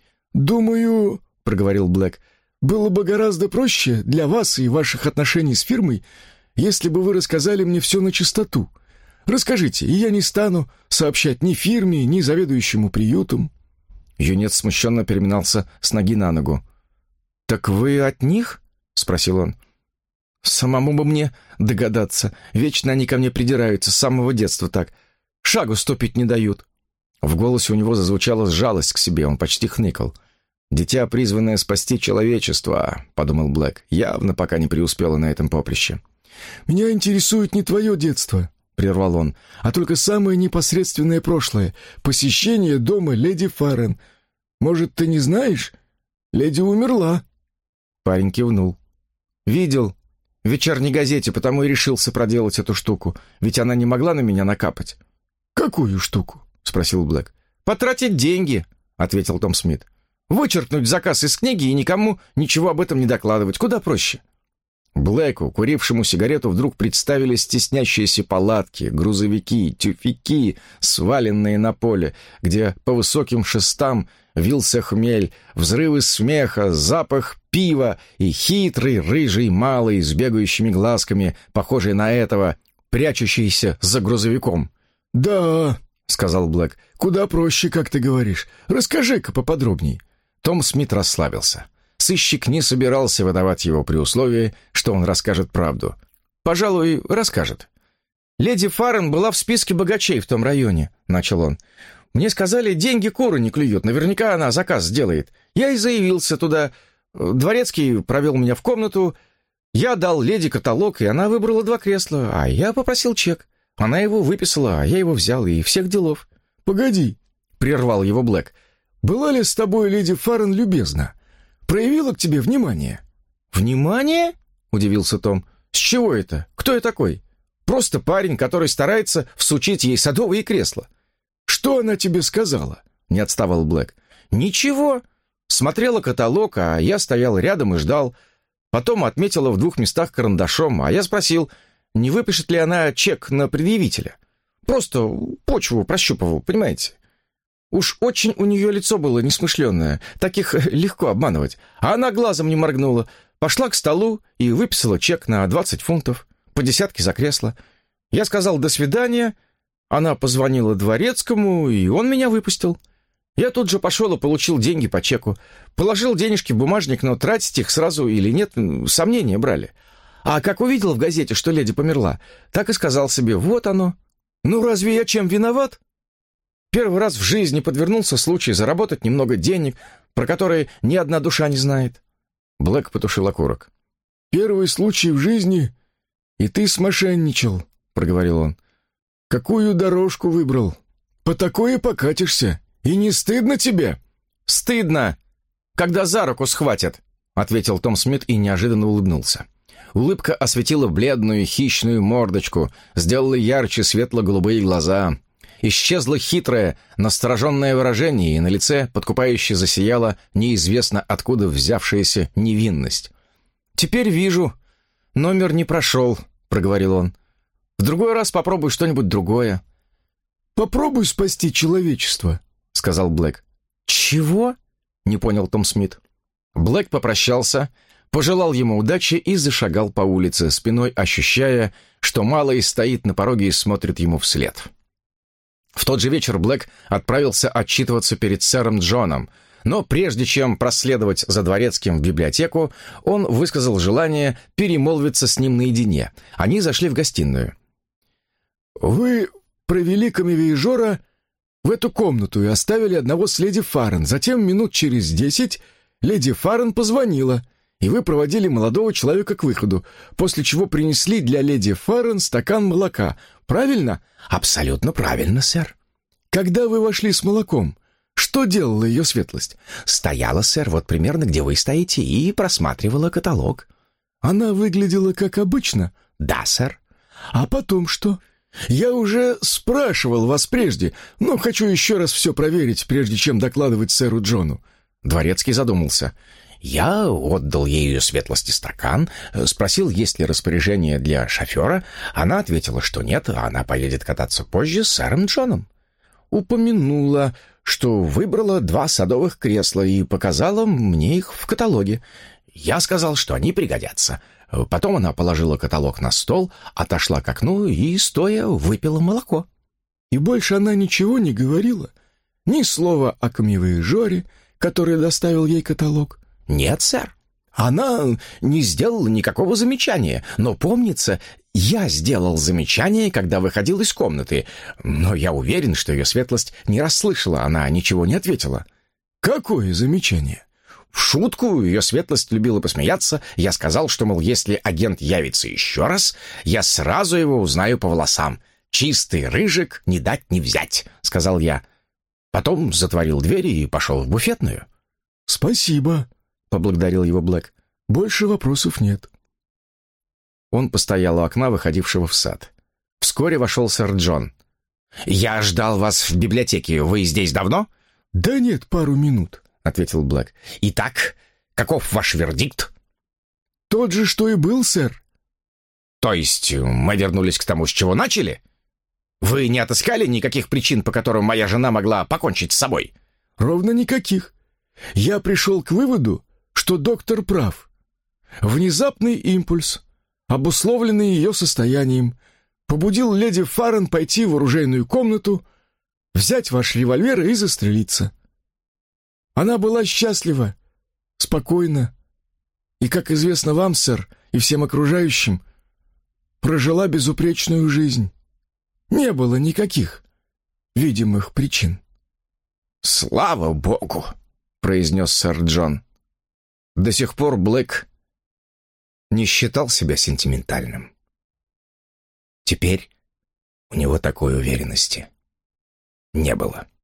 «Думаю, — проговорил Блэк, — было бы гораздо проще для вас и ваших отношений с фирмой, если бы вы рассказали мне все на чистоту. Расскажите, и я не стану сообщать ни фирме, ни заведующему приютом». Юнец смущенно переминался с ноги на ногу. «Так вы от них?» — спросил он. «Самому бы мне догадаться. Вечно они ко мне придираются, с самого детства так. Шагу ступить не дают». В голосе у него зазвучала жалость к себе, он почти хныкал. «Дитя, призванное спасти человечество», — подумал Блэк, явно пока не преуспело на этом поприще. «Меня интересует не твое детство», — прервал он, «а только самое непосредственное прошлое — посещение дома леди Фаррен. Может, ты не знаешь? Леди умерла». Парень кивнул. «Видел. В вечерней газете, потому и решился проделать эту штуку, ведь она не могла на меня накапать». «Какую штуку?» — спросил Блэк. «Потратить деньги», — ответил Том Смит. «Вычеркнуть заказ из книги и никому ничего об этом не докладывать. Куда проще». Блэку, курившему сигарету, вдруг представились стеснящиеся палатки, грузовики, тюфяки, сваленные на поле, где по высоким шестам вился хмель, взрывы смеха, запах пива, и хитрый, рыжий, малый, с бегающими глазками, похожий на этого, прячущийся за грузовиком. «Да», — сказал Блэк, — «куда проще, как ты говоришь. Расскажи-ка поподробней». Том Смит расслабился. Сыщик не собирался выдавать его при условии, что он расскажет правду. Пожалуй, расскажет. «Леди Фаррен была в списке богачей в том районе», — начал он. «Мне сказали, деньги куры не клюют, наверняка она заказ сделает. Я и заявился туда. Дворецкий провел меня в комнату. Я дал леди каталог, и она выбрала два кресла, а я попросил чек. Она его выписала, а я его взял, и всех делов». «Погоди», — прервал его Блэк. «Была ли с тобой леди Фаррен любезна? Проявила к тебе внимание?» «Внимание?» — удивился Том. «С чего это? Кто я такой? Просто парень, который старается всучить ей садовые кресла». «Что она тебе сказала?» — не отставал Блэк. «Ничего. Смотрела каталог, а я стоял рядом и ждал. Потом отметила в двух местах карандашом, а я спросил, не выпишет ли она чек на предъявителя. Просто почву прощупывал, понимаете? Уж очень у нее лицо было несмышленное, таких легко обманывать. А она глазом не моргнула, пошла к столу и выписала чек на двадцать фунтов, по десятке за кресло. Я сказал «до свидания». Она позвонила дворецкому, и он меня выпустил. Я тут же пошел и получил деньги по чеку. Положил денежки в бумажник, но тратить их сразу или нет, сомнения брали. А как увидел в газете, что леди померла, так и сказал себе «вот оно». Ну разве я чем виноват? Первый раз в жизни подвернулся случай заработать немного денег, про которые ни одна душа не знает. Блэк потушил окурок. «Первый случай в жизни, и ты смошенничал», — проговорил он. «Какую дорожку выбрал? По такой и покатишься. И не стыдно тебе?» «Стыдно, когда за руку схватят», — ответил Том Смит и неожиданно улыбнулся. Улыбка осветила бледную хищную мордочку, сделала ярче светло-голубые глаза. Исчезло хитрое, настороженное выражение, и на лице подкупающе засияла неизвестно откуда взявшаяся невинность. «Теперь вижу. Номер не прошел», — проговорил он. «В другой раз попробуй что-нибудь другое». «Попробуй спасти человечество», — сказал Блэк. «Чего?» — не понял Том Смит. Блэк попрощался, пожелал ему удачи и зашагал по улице, спиной ощущая, что малый стоит на пороге и смотрит ему вслед. В тот же вечер Блэк отправился отчитываться перед сэром Джоном, но прежде чем проследовать за дворецким в библиотеку, он высказал желание перемолвиться с ним наедине. Они зашли в гостиную. «Вы провели камевояжера в эту комнату и оставили одного с леди Фаррен. Затем минут через десять леди Фаррен позвонила, и вы проводили молодого человека к выходу, после чего принесли для леди Фаррен стакан молока. Правильно?» «Абсолютно правильно, сэр». «Когда вы вошли с молоком, что делала ее светлость?» «Стояла, сэр, вот примерно где вы стоите, и просматривала каталог». «Она выглядела как обычно?» «Да, сэр». «А потом что?» «Я уже спрашивал вас прежде, но хочу еще раз все проверить, прежде чем докладывать сэру Джону». Дворецкий задумался. «Я отдал ей ее светлости стакан, спросил, есть ли распоряжение для шофера. Она ответила, что нет, а она поедет кататься позже с сэром Джоном. Упомянула, что выбрала два садовых кресла и показала мне их в каталоге. Я сказал, что они пригодятся. Потом она положила каталог на стол, отошла к окну и, стоя, выпила молоко». «И больше она ничего не говорила? Ни слова о камевояжере, который доставил ей каталог?» «Нет, сэр. Она не сделала никакого замечания, но, помнится, я сделал замечание, когда выходил из комнаты, но я уверен, что ее светлость не расслышала, она ничего не ответила». «Какое замечание?» В шутку ее светлость любила посмеяться. Я сказал, что, мол, если агент явится еще раз, я сразу его узнаю по волосам. «Чистый рыжик, не дать не взять», — сказал я. Потом затворил двери и пошел в буфетную. «Спасибо», — поблагодарил его Блэк. «Больше вопросов нет». Он постоял у окна, выходившего в сад. Вскоре вошел сэр Джон. «Я ждал вас в библиотеке. Вы здесь давно?» «Да нет, пару минут», — ответил Блэк. «Итак, каков ваш вердикт?» «Тот же, что и был, сэр». «То есть мы вернулись к тому, с чего начали? Вы не отыскали никаких причин, по которым моя жена могла покончить с собой?» «Ровно никаких. Я пришел к выводу, что что доктор прав. Внезапный импульс, обусловленный ее состоянием, побудил леди Фаррен пойти в оружейную комнату, взять ваш револьвер и застрелиться. Она была счастлива, спокойна, и, как известно вам, сэр, и всем окружающим, прожила безупречную жизнь. Не было никаких видимых причин. «Слава богу!» — произнес сэр Джон. До сих пор Блэк не считал себя сентиментальным. Теперь у него такой уверенности не было.